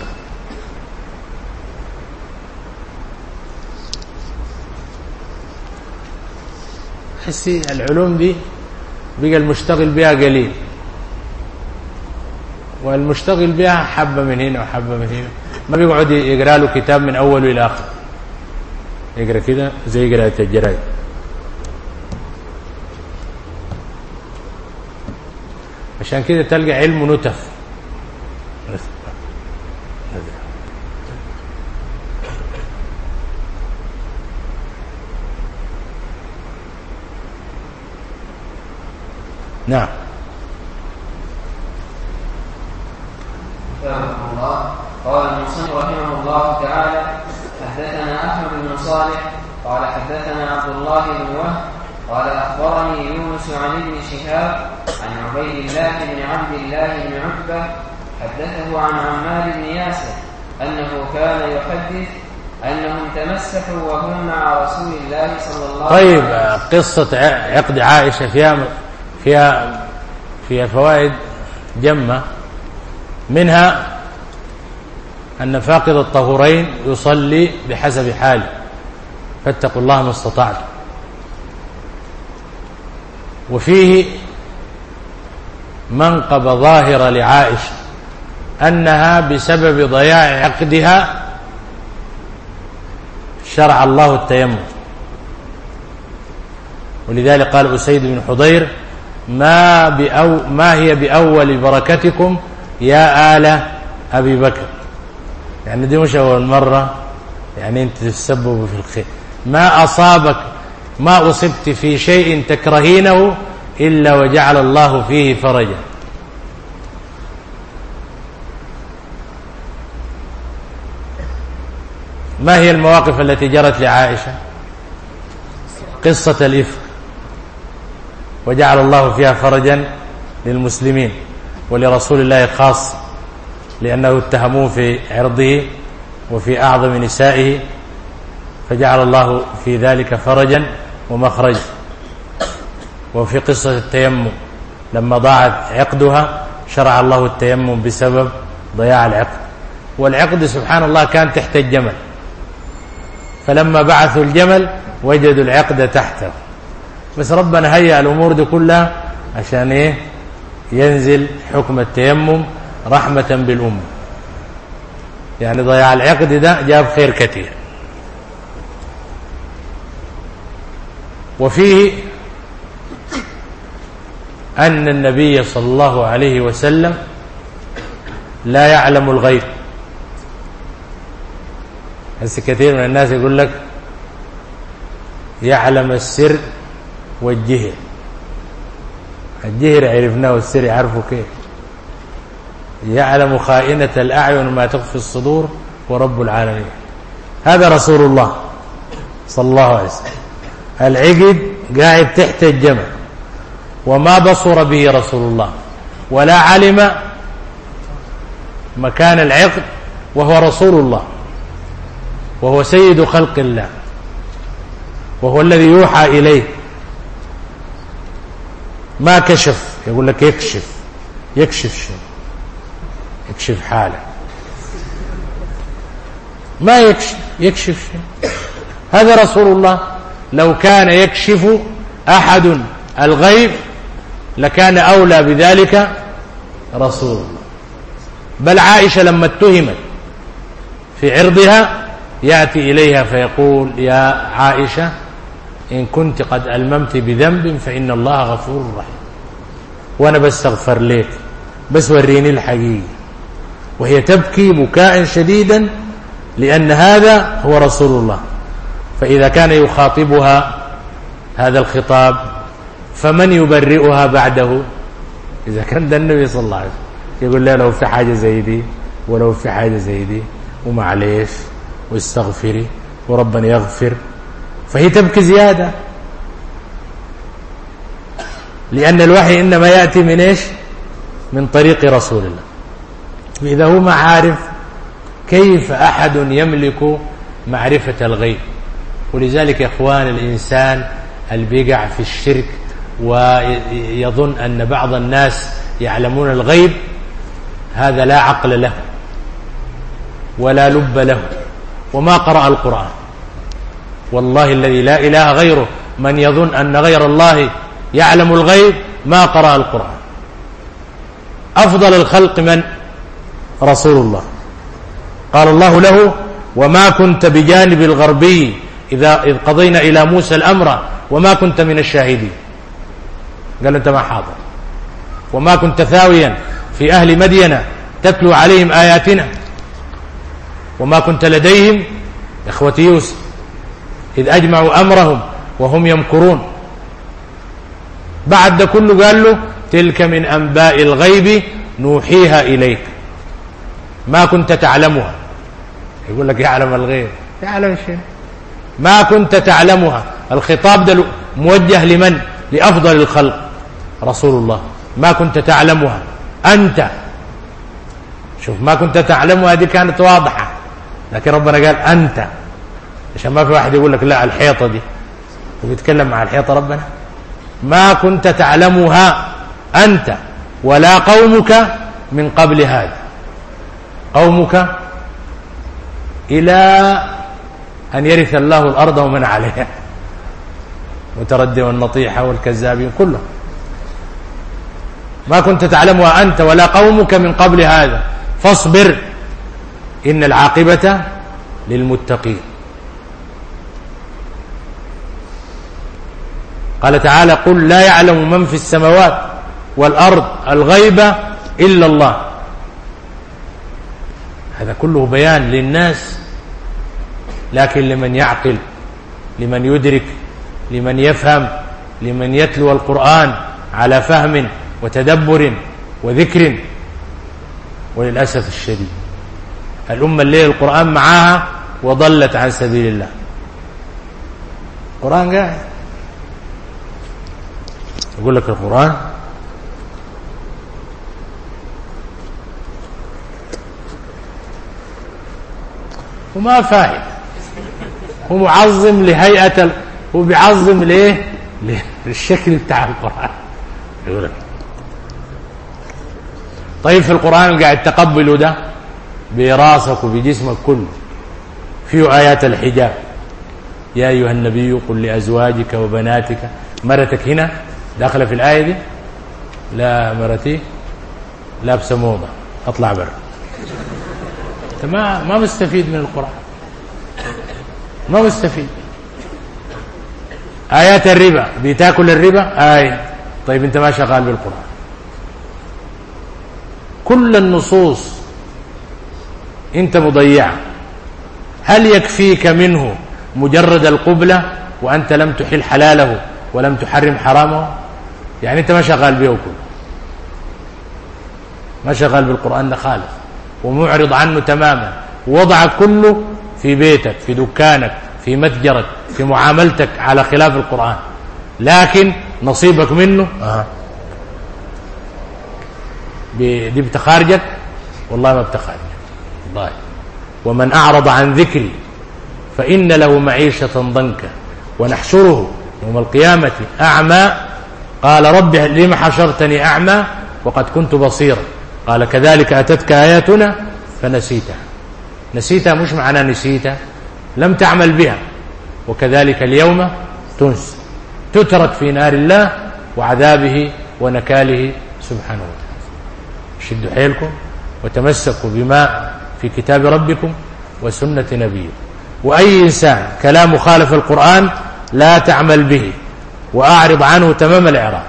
حسي العلوم دي بقى المشتغل بها قليل، والمشتغل بها حبة من هنا وحبة من هنا، ما بيقعد يقرأ له كتاب من أوله إلى آخر، يقرأ كده زي قراءة الجرايد. عشان كده تلقى علم نتف. نعم. رحمه الله. قال المصنف رحمه الله تعالى: حدثنا أحمد بن صالح قال حدثنا عبد الله بن وهب قال أخبرني يونس عن ابن شهاب عن عبيد الله بن عبد الله بن عتبة حدثه عن عمار بن ياسر أنه كان يحدث أنهم تمسحوا وهم مع رسول الله صلى الله عليه وسلم. طيب، قصة عقد عائشة فيها فيها فيها فوائد جمة، منها أن فاقد الطهورين يصلي بحسب حاله، فاتقوا الله ما استطعتم. وفيه منقبة ظاهرة لعائشة أنها بسبب ضياع عقدها شرع الله التيمم، ولذلك قال أسيد بن حضير: ما, بأو ما هي بأول بركتكم يا آل أبي بكر، يعني دي مش أول مرة يعني أنت تسبب في الخير. ما أصابك ما أصبت في شيء تكرهينه إلا وجعل الله فيه فرجا. ما هي المواقف التي جرت لعائشة؟ قصة الإفك، وجعل الله فيها فرجا للمسلمين ولرسول الله خاص، لأنه اتهموه في عرضه وفي أعظم نسائه، فجعل الله في ذلك فرجا ومخرج. وفي قصة التيمم لما ضاعت عقدها شرع الله التيمم بسبب ضياع العقد، والعقد سبحان الله كان تحت الجمل، فلما بعثوا الجمل وجدوا العقد تحته، بس ربنا هيأ الأمور دي كلها عشان إيه؟ ينزل حكم التيمم رحمة بالأمة. يعني ضياع العقد ده جاب خير كثير. وفيه أن النبي صلى الله عليه وسلم لا يعلم الغيب. بس كثير من الناس يقول لك يعلم السر والجهر. الجهر عرفناه والسر يعرفه كيف؟ يعلم خائنة الأعين وما تخفي الصدور ورب العالمين. هذا رسول الله صلى الله عليه وسلم، العقد قاعد تحت الجمل وما بصر به رسول الله ولا علم مكان العقد، وهو رسول الله وهو سيد خلق الله وهو الذي يوحى إليه. ما كشف، يقول لك يكشف. يكشف شيء، يكشف حاله، ما يكشف يكشف شيء. هذا رسول الله. لو كان يكشف أحد الغيب لكان أولى بذلك رسول الله. بل عائشة لما اتهمت في عرضها يأتي إليها فيقول يا عائشة إن كنت قد ألممت بذنب فإن الله غفور رحيم، وأنا بستغفر لك، بس وريني الحقيقة. وهي تبكي بكاء شديدا لأن هذا هو رسول الله. فإذا كان يخاطبها هذا الخطاب فمن يبرئها بعده؟ إذا كان ده النبي صلى الله عليه وسلم يقول لا، لو في حاجة زي دي ولو في حاجة زي دي ومعليش واستغفري وربنا يغفر، فهي تبكي زيادة، لأن الوحي إنما يأتي من إيش؟ من طريق رسول الله. وإذا هو ما عارف كيف أحد يملك معرفة الغيب؟ ولذلك يا إخوان الإنسان اللي بيقع في الشرك ويظن أن بعض الناس يعلمون الغيب، هذا لا عقل له ولا لب له وما قرأ القرآن. والله الذي لا إله غيره، من يظن أن غير الله يعلم الغيب ما قرأ القرآن. أفضل الخلق من؟ رسول الله. قال الله له وما كنت بجانب الغربي إذا إذ قضينا إلى موسى الأمر وما كنت من الشاهدين. قال أنت ما حاضر. وما كنت ثاويا في أهل مدين تتلو عليهم آياتنا وما كنت لديهم إخوة يوسف إذ أجمعوا أمرهم وهم يمكرون. بعد كله قال له تلك من أنباء الغيب نوحيها إليك ما كنت تعلمها. يقول لك يعلم الغيب، يعلم شيء ما كنت تعلمها. الخطاب ده موجه لمن؟ لأفضل الخلق رسول الله. ما كنت تعلمها أنت. شوف، ما كنت تعلمها دي كانت واضحة، لكن ربنا قال أنت عشان ما في واحد يقول لك لا الحيطة دي وبيتكلم مع الحيطة. ربنا ما كنت تعلمها أنت ولا قومك من قبل هذا. قومك إلى أن يرث الله الأرض ومن عليها، متردي والنطيحة والكذابين كلهم. ما كنت تعلمها أنت ولا قومك من قبل هذا فاصبر إن العاقبة للمتقين. قال تعالى قل لا يعلم من في السماوات والأرض الغيب إلا الله. هذا كله بيان للناس، لكن لمن يعقل، لمن يدرك، لمن يفهم، لمن يتلو القرآن على فهم وتدبر وذكر. وللأسف الشديد الأمة الليل القرآن معاها وضلت عن سبيل الله. القرآن قاعد يقول لك القرآن وما فاهم، هو معظم لهيئة ال... هو بيعظم ليه للشكل بتاع القرآن. يقول لك طيب في القرآن قاعد تقبله ده براسك وبجسمك كله، فيه آيات الحجاب، يا أيها النبي قل لأزواجك وبناتك. مرتك هنا داخلة في الآية دي؟ لا، مرتي لابسة موضة، أطلع برا. أنت ما ما مستفيد من القرآن، ما مستفيد. آيات الربا، بتاكل الربا آية، طيب أنت ما شغال بالقرآن. كل النصوص أنت مضيع. هل يكفيك منه مجرد القبلة وأنت لم تحل حلاله ولم تحرم حرامه؟ يعني أنت ما شغال به كله، ما شغال بالقرآن ده خالص، ومعرض عنه تماما، وضعك كله في بيتك، في دكانك، في متجرك، في معاملتك على خلاف القرآن، لكن نصيبك منه أه. دي بتخارجك؟ والله ما بتخارجك والله. ومن أعرض عن ذكري فإن له معيشة ضنكا ونحشره يوم القيامة أعمى قال رب لم حشرتني أعمى وقد كنت بصيرا قال كذلك أتتك آياتنا فنسيتها. نسيتها مش معناه نسيتها، لم تعمل بها، وكذلك اليوم تنسى، تترك في نار الله وعذابه ونكاله سبحانه وتعالى. شدوا حيلكم وتمسكوا بما في كتاب ربكم وسنة نبيه. وأي إنسان كلام خالف القرآن لا تعمل به وأعرض عنه تمام الإعراض.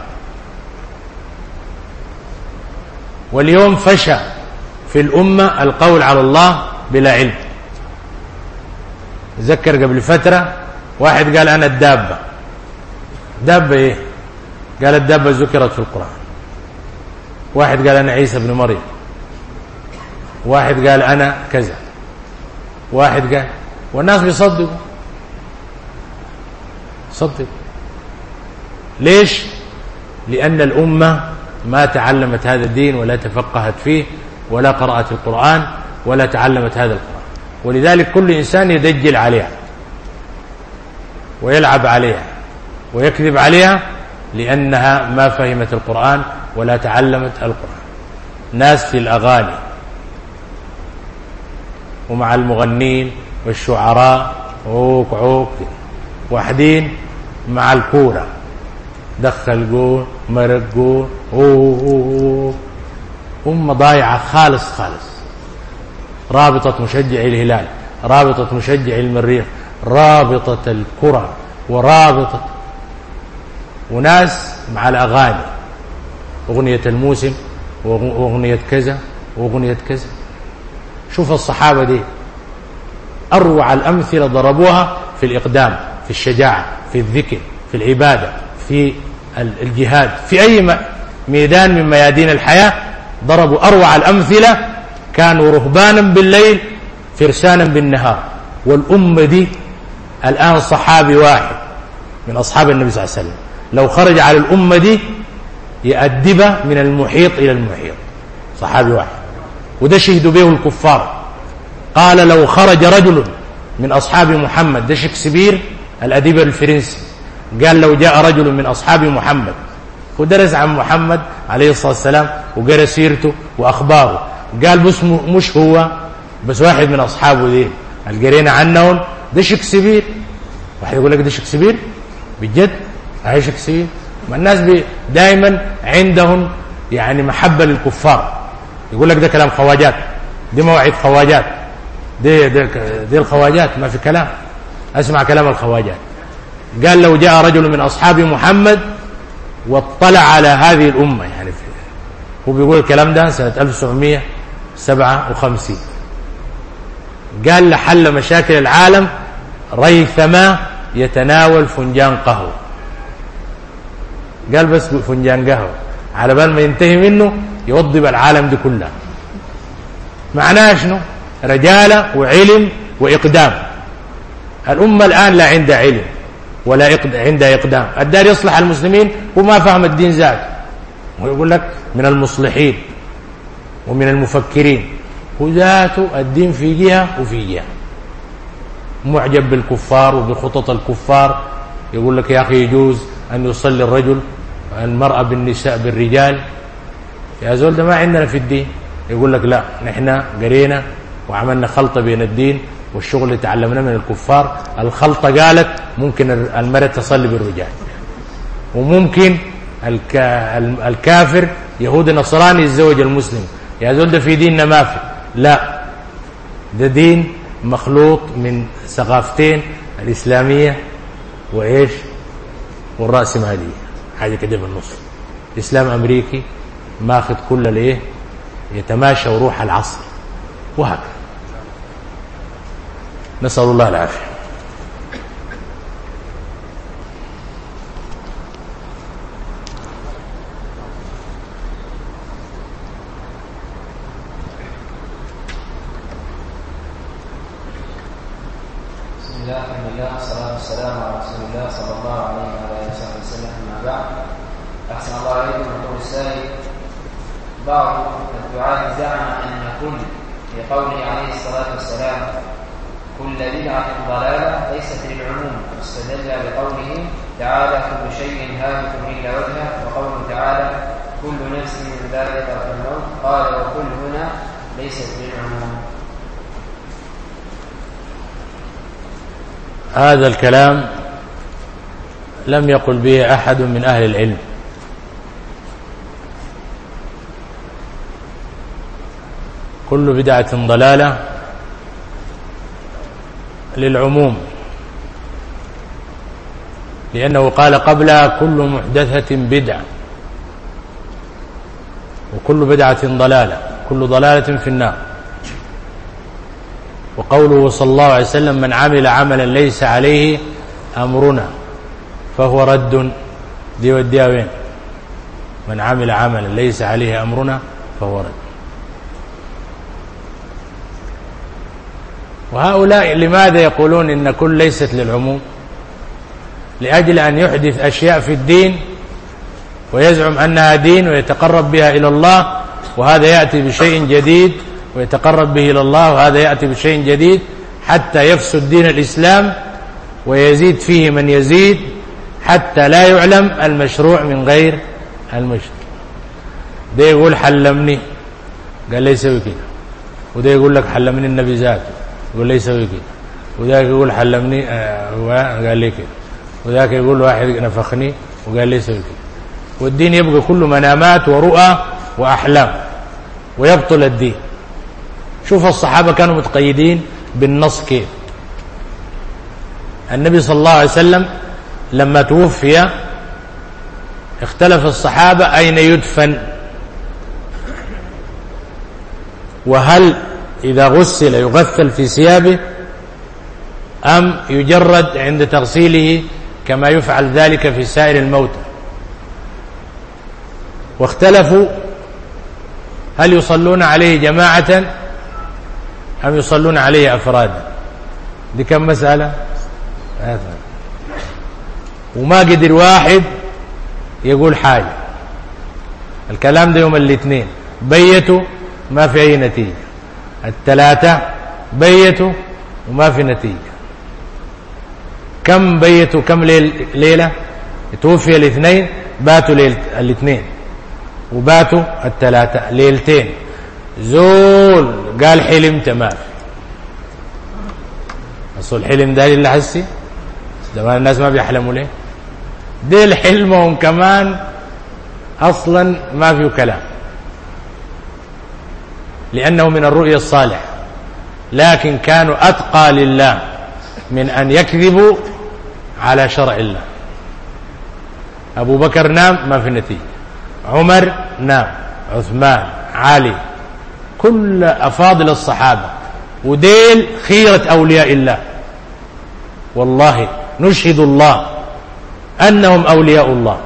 واليوم فشى في الأمة القول على الله بلا علم. ذكر قبل فترة واحد قال أنا الدابة. دابة إيه؟ قال الدابة ذكرت في القرآن. واحد قال أنا عيسى بن مريم. واحد قال أنا كذا. واحد قال، والناس بيصدقوا صدق. ليش؟ لأن الأمة ما تعلمت هذا الدين ولا تفقهت فيه ولا قرأت القرآن ولا تعلمت هذا القرآن، ولذلك كل إنسان يدجل عليها ويلعب عليها ويكذب عليها لأنها ما فهمت القرآن ولا تعلمت القرآن. ناس في الأغاني ومع المغنين والشعراء عوق عوق، واحدين مع الكورة دخل جول مرق جول، أمة ضايعة خالص خالص. رابطة مشجع الهلال، رابطة مشجع المريخ، رابطة الكرة، ورابطة وناس مع الأغاني، أغنية الموسم وأغنية كذا وأغنية كذا. شوف الصحابة دي أروع الأمثلة ضربوها في الإقدام، في الشجاعة، في الذكر، في العبادة، في الجهاد، في أي ميدان من ميادين الحياة ضربوا أروع الأمثلة. كانوا رهبانا بالليل فرسانا بالنهار. والأمة دي الآن صحابي واحد من أصحاب النبي صلى الله عليه وسلم لو خرج على الأمة دي يأدب من المحيط إلى المحيط، صحابي واحد، وده شهدوا به الكفار. قال لو خرج رجل من أصحاب محمد، ده شكسبير الأديب الفرنسي، قال لو جاء رجل من أصحاب محمد ودرس عن محمد عليه الصلاة والسلام وقرأ سيرته وأخباره، قال بس مش هو بس واحد من أصحابه دي القرينا عنهم، ده شكسبير. واحد يقول لك ده شكسبير بجد؟ هاي شكسبير. ما الناس دائما عندهم يعني محبة للكفار، يقول لك ده كلام خواجات، دي مواعيد خواجات، دي, دي, دي الخواجات، ما في كلام. أسمع كلام الخواجات. قال لو جاء رجل من أصحاب محمد واطلع على هذه الأمة، يعني هو بيقول الكلام ده سنة ألف وتسعمائة وسبعة وخمسين، قال لحل مشاكل العالم ريثما يتناول فنجان قهوة. قال بس فنجان قهوة على بال ما ينتهي منه يوضب العالم دي كلها. معناه شنو؟ رجالة وعلم وإقدام. الأمة الآن لا عندها علم ولا عندها إقدام. الدار يصلح المسلمين وما فهم الدين ذاته، ويقول لك من المصلحين ومن المفكرين، وذاته الدين في جهة وفي جهة، معجب بالكفار وبخطط الكفار. يقول لك يا أخي يجوز أن يصلي الرجل المرأة بالنساء بالرجال يا زول ده ما عندنا في الدين. يقول لك لا نحن قرينا وعملنا خلطة بين الدين والشغل اللي تعلمناه من الكفار. الخلطة قالت ممكن المرأة تصلي بالرجال، وممكن الكافر يهودي نصراني يتزوج المسلم. يا زول ده في ديننا ما في. لا، ده دين مخلوط من ثقافتين، الإسلامية وإيش والرأسمالية، حاجة كده بالنص. الإسلام أمريكي ماخذ كل الايه يتماشى وروح العصر وهكذا. نسأل الله العافية. بسم الله الحمد لله والصلاة والسلام على رسول الله صلى الله عليه وعلى آله وصحبه وسلم. أما بعد، أحسن الله عليكم. يقول السائل: بعض الدعاة زعم أن كل في قوله عليه الصلاة والسلام كل بدعة ضلالة ليست للعموم، واستدل بقوله تعالى كل شيء هالك إلا وجهه، وقوله تعالى كل نفس ذائقة الموت، قال وكل هنا ليست للعموم. هذا الكلام لم يقل به أحد من أهل العلم. كل بدعة ضلالة للعموم، لأنه قال قبلها كل محدثة بدعة، وكل بدعة ضلالة، كل ضلالة في النار. وقوله صلى الله عليه وسلم من عمل عملا ليس عليه أمرنا فهو رد، دي وديها وين؟ من عمل عملا ليس عليه أمرنا فهو رد. وهؤلاء لماذا يقولون إن كل ليست للعموم؟ لأجل أن يحدث أشياء في الدين ويزعم أنها دين ويتقرب بها إلى الله، وهذا يأتي بشيء جديد ويتقرب به إلى الله، وهذا يأتي بشيء جديد، حتى يفسد دين الإسلام ويزيد فيه من يزيد، حتى لا يعلم المشروع من غير المشروع. ده يقول حلمني، قال لي سوي كده. وده يقول لك حلمني النبي ذاته، يقول لي سوي كده. وذاك يقول حلمني آه قال لي كده. وذاك يقول واحد نفخني وقال لي سوي كده. والدين يبقى كله منامات ورؤى وأحلام، ويبطل الدين. شوف الصحابة كانوا متقيدين بالنص كيف. النبي صلى الله عليه وسلم لما توفي اختلف الصحابة أين يدفن، وهل إذا غسل يغسل في ثيابه أم يجرد عند تغسيله كما يفعل ذلك في سائر الموتى. واختلفوا هل يصلون عليه جماعة أم يصلون عليه أفرادا. دي كم مسألة، وما قدر واحد يقول حاجة. الكلام ده يوم الاثنين بيتوا ما في أي نتيجة، الثلاثة بيتوا وما في نتيجة. كم بيتوا كم ليل ليلة؟ توفي الاثنين، باتوا ليل الاثنين وباتوا الثلاثة ليلتين. زول قال حلمت ما في. أصل الحلم ده اللي حسي زمان الناس ما بيحلموا ليه؟ ديل حلمهم كمان أصلا ما فيه كلام، لأنه من الرؤيا الصالحة، لكن كانوا أتقى لله من أن يكذبوا على شرع الله. أبو بكر نام ما في نتيجة، عمر نام، عثمان، علي، كل أفاضل الصحابة، وديل خيرة أولياء الله. والله نشهد الله أنهم أولياء الله،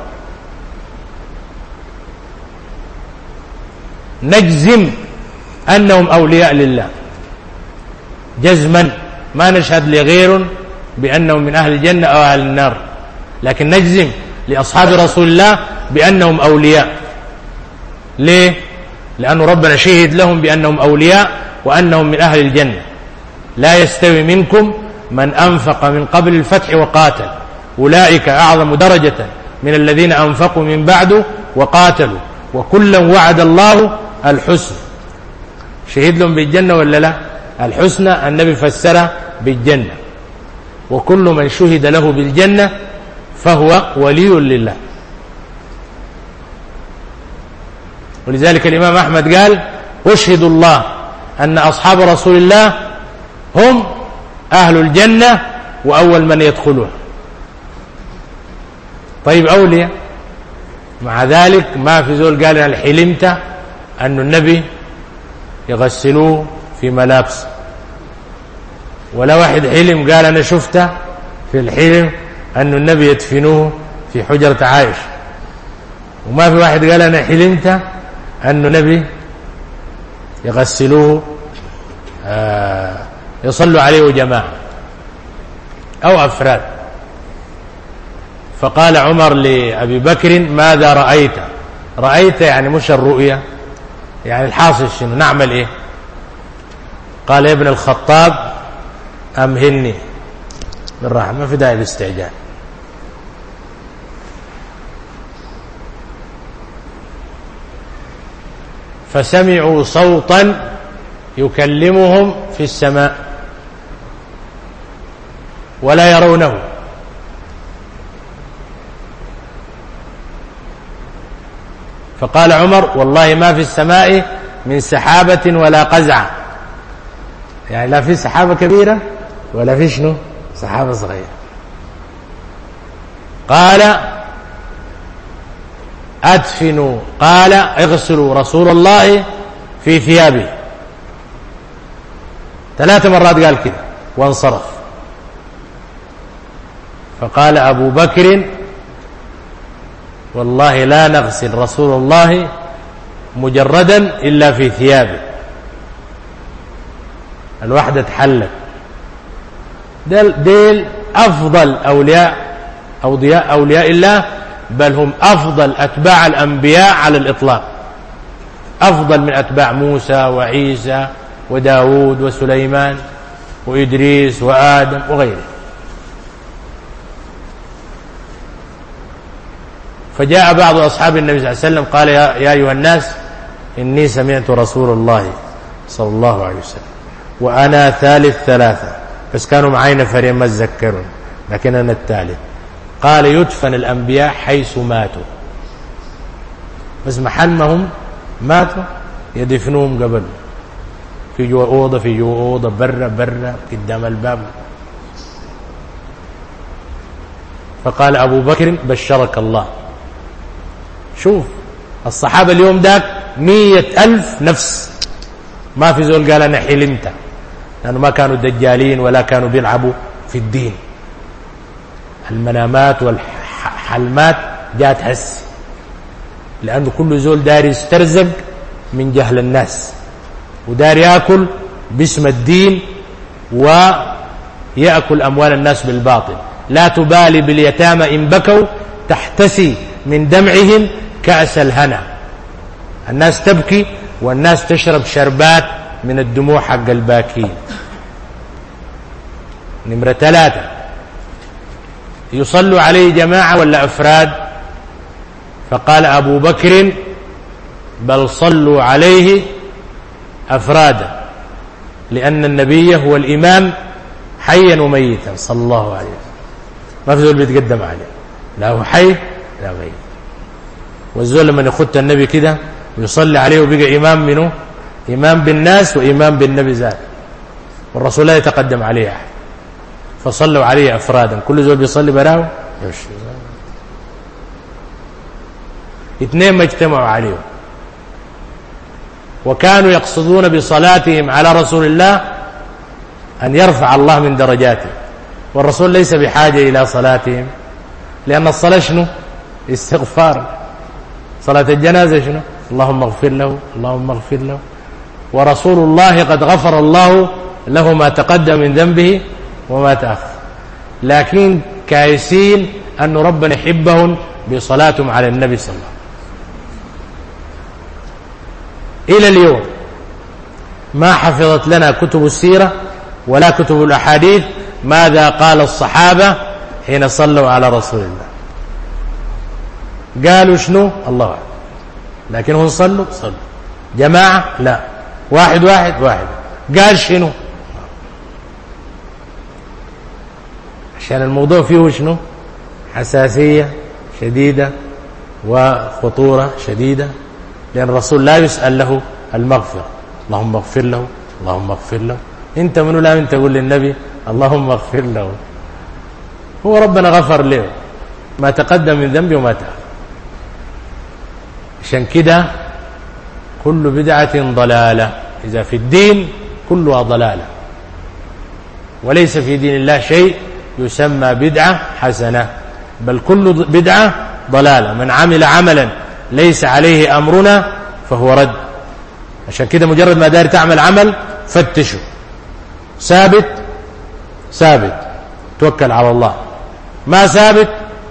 نجزم أنهم أولياء لله جزما، ما نشهد لغير بأنهم من أهل الجنة أو أهل النار، لكن نجزم لأصحاب رسول الله بأنهم أولياء. ليه؟ لأن ربنا شهد لهم بأنهم أولياء وأنهم من أهل الجنة. لا يستوي منكم من أنفق من قبل الفتح وقاتل، أولئك أعظم درجة من الذين أنفقوا من بعد وقاتلوا، وكلا وعد الله الحسنى. شهد لهم بالجنة ولا لا؟ الحسنى النبي فسرها بالجنة، وكل من شهد له بالجنة فهو ولي لله. ولذلك الإمام أحمد قال أشهد الله أن أصحاب رسول الله هم أهل الجنة وأول من يدخلها. طيب أولياء، مع ذلك ما في زول قال أنا حلمت أن النبي يغسلوه في ملابس، ولا واحد حلم قال أنا شفته في الحلم أن النبي يدفنوه في حجرة عائشة، وما في واحد قال أنا حلمت أن النبي يغسلوه آه يصلوا عليه جماعة أو أفراد. فقال عمر لأبي بكر ماذا رأيت؟ رأيت يعني مش الرؤية، يعني الحاصل شنو نعمل إيه؟ قال يا ابن الخطاب أمهلني بالراحة، ما في داعي للاستعجال. فسمعوا صوتا يكلمهم في السماء ولا يرونه، فقال عمر والله ما في السماء من سحابة ولا قزعة، يعني لا في سحابة كبيرة ولا في شنو سحابة صغيرة. قال أدفنوا، قال اغسلوا رسول الله في ثيابه، ثلاث مرات قال كده وانصرف. فقال أبو بكر والله لا نغسل رسول الله مجردا إلا في ثيابه. الوحدة تحلت. ديل, ديل أفضل أولياء أولياء أولياء الله، بل هم أفضل أتباع الأنبياء على الإطلاق، أفضل من أتباع موسى وعيسى وداود وسليمان وإدريس وآدم وغيره. فجاء بعض أصحاب النبي صلى الله عليه وسلم قال يا أيها الناس إني سمعت رسول الله صلى الله عليه وسلم وأنا ثالث ثلاثة، بس كانوا معي نفرين ما تذكرون لكن أنا الثالث. قال يدفن الأنبياء حيث ماتوا، بس محل ما هم ماتوا يدفنوهم قبل، في جوا أوضة في جوا أوضة برا برا قدام الباب. فقال أبو بكر بشرك الله. شوف الصحابة اليوم داك مية ألف نفس، ما في زول قال أنا حلمت، لأنه ما كانوا دجالين ولا كانوا بيلعبوا في الدين. المنامات والحلمات جات هس، لأنه كل زول داري يسترزق من جهل الناس، وداري يأكل باسم الدين ويأكل أموال الناس بالباطل. لا تبالي باليتامى إن بكوا تحتسي من دمعهم كأس الهنا. الناس تبكي والناس تشرب شربات من الدموع حق الباكين. نمرة ثلاثة يصلوا عليه جماعة ولا أفراد؟ فقال أبو بكر بل صلوا عليه أفرادا، لأن النبي هو الإمام حيا وميتا صلى الله عليه وسلم، ما في زول بيتقدم عليه، لا هو حي لا ميت. والزول لما يخط النبي كده ويصلي عليه وبقى إمام منه، إمام بالناس وإمام بالنبي ذات، والرسول لا يتقدم عليه أحد. فصلوا عليه أفرادا، كل زول بيصلي براه اثنين ما اجتمعوا عليه. وكانوا يقصدون بصلاتهم على رسول الله أن يرفع الله من درجاته، والرسول ليس بحاجة إلى صلاتهم، لأن الصلاة شنو؟ استغفار. صلاة الجنازة شنو؟ اللهم اغفر له اللهم اغفر له. ورسول الله قد غفر الله له ما تقدم من ذنبه وما تأخر، لكن كايسين أن ربنا يحبهم بصلاتهم على النبي صلى الله عليه وسلم. إلى اليوم ما حفظت لنا كتب السيرة ولا كتب الأحاديث ماذا قال الصحابة حين صلوا على رسول الله. قالوا شنو؟ الله أعلم، لكن هم صلوا صلوا جماعة لا، واحد واحد واحد. قال شنو؟ عشان الموضوع فيه شنو؟ حساسية شديدة وخطورة شديدة، لأن الرسول لا يسأل له المغفرة، اللهم اغفر له اللهم اغفر له. انت منو لا انت تقول للنبي اللهم اغفر له؟ هو ربنا غفر له ما تقدم من ذنبه وما تأخر. عشان كده كل بدعة ضلالة، إذا في الدين كلها ضلالة، وليس في دين الله شيء يسمى بدعة حسنة، بل كل بدعة ضلالة. من عمل عملا ليس عليه أمرنا فهو رد. عشان كده مجرد ما دار تعمل عمل فتشه، ثابت ثابت توكل على الله، ما ثابت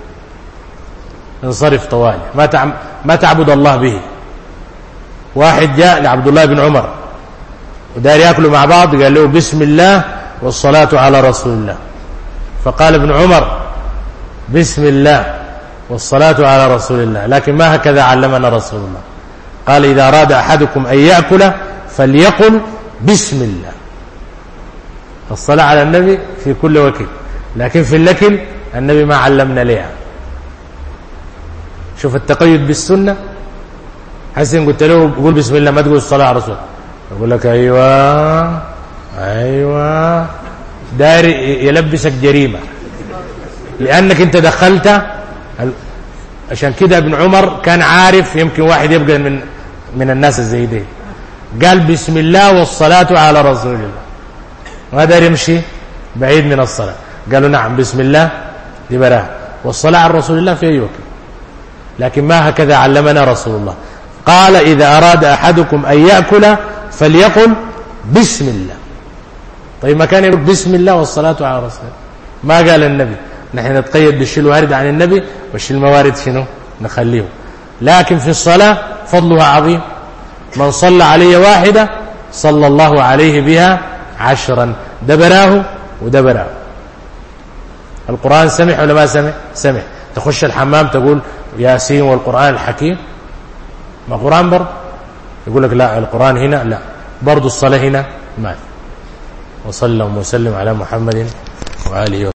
انصرف طوالي، ما تعم ما تعبد الله به. واحد جاء لعبد الله بن عمر ودار ياكلوا مع بعض، قال له بسم الله والصلاة على رسول الله، فقال ابن عمر بسم الله والصلاة على رسول الله، لكن ما هكذا علمنا رسول الله. قال إذا أراد أحدكم أن يأكل فليقل بسم الله. الصلاة على النبي في كل وقت، لكن في الأكل النبي ما علمنا ليها. شوف التقيد بالسنة. حسن قلت له قول بسم الله ما تقول الصلاة على رسول، يقول لك أيوة أيوة، داير يلبسك جريمة لأنك أنت دخلت. عشان كده ابن عمر كان عارف يمكن واحد يبقى من من الناس زي دي، قال بسم الله والصلاة على رسول الله، ما داير يمشي بعيد من الصلاة. قالوا نعم بسم الله دي براه، والصلاة على رسول الله في أي وقت، لكن ما هكذا علمنا رسول الله. قال إذا أراد أحدكم أن يأكل فليقل بسم الله. طيب ما كان يقول بسم الله والصلاة على رسول الله؟ ما قال النبي. نحن نتقيد بالشيء الوارد عن النبي، والشيء الموارد شنو نخليه. لكن في الصلاة فضلها عظيم، من صلى علي واحدة صلى الله عليه بها عشرا، دبراه ودبراه. القرآن سمح ولا ما سمح؟ سمح. تخش الحمام تقول ياسين والقرآن الحكيم، ما قرآن برضه؟ يقول لك لا القرآن هنا لا، برضه الصلاة هنا ما. وصلى وسلم على محمد وآله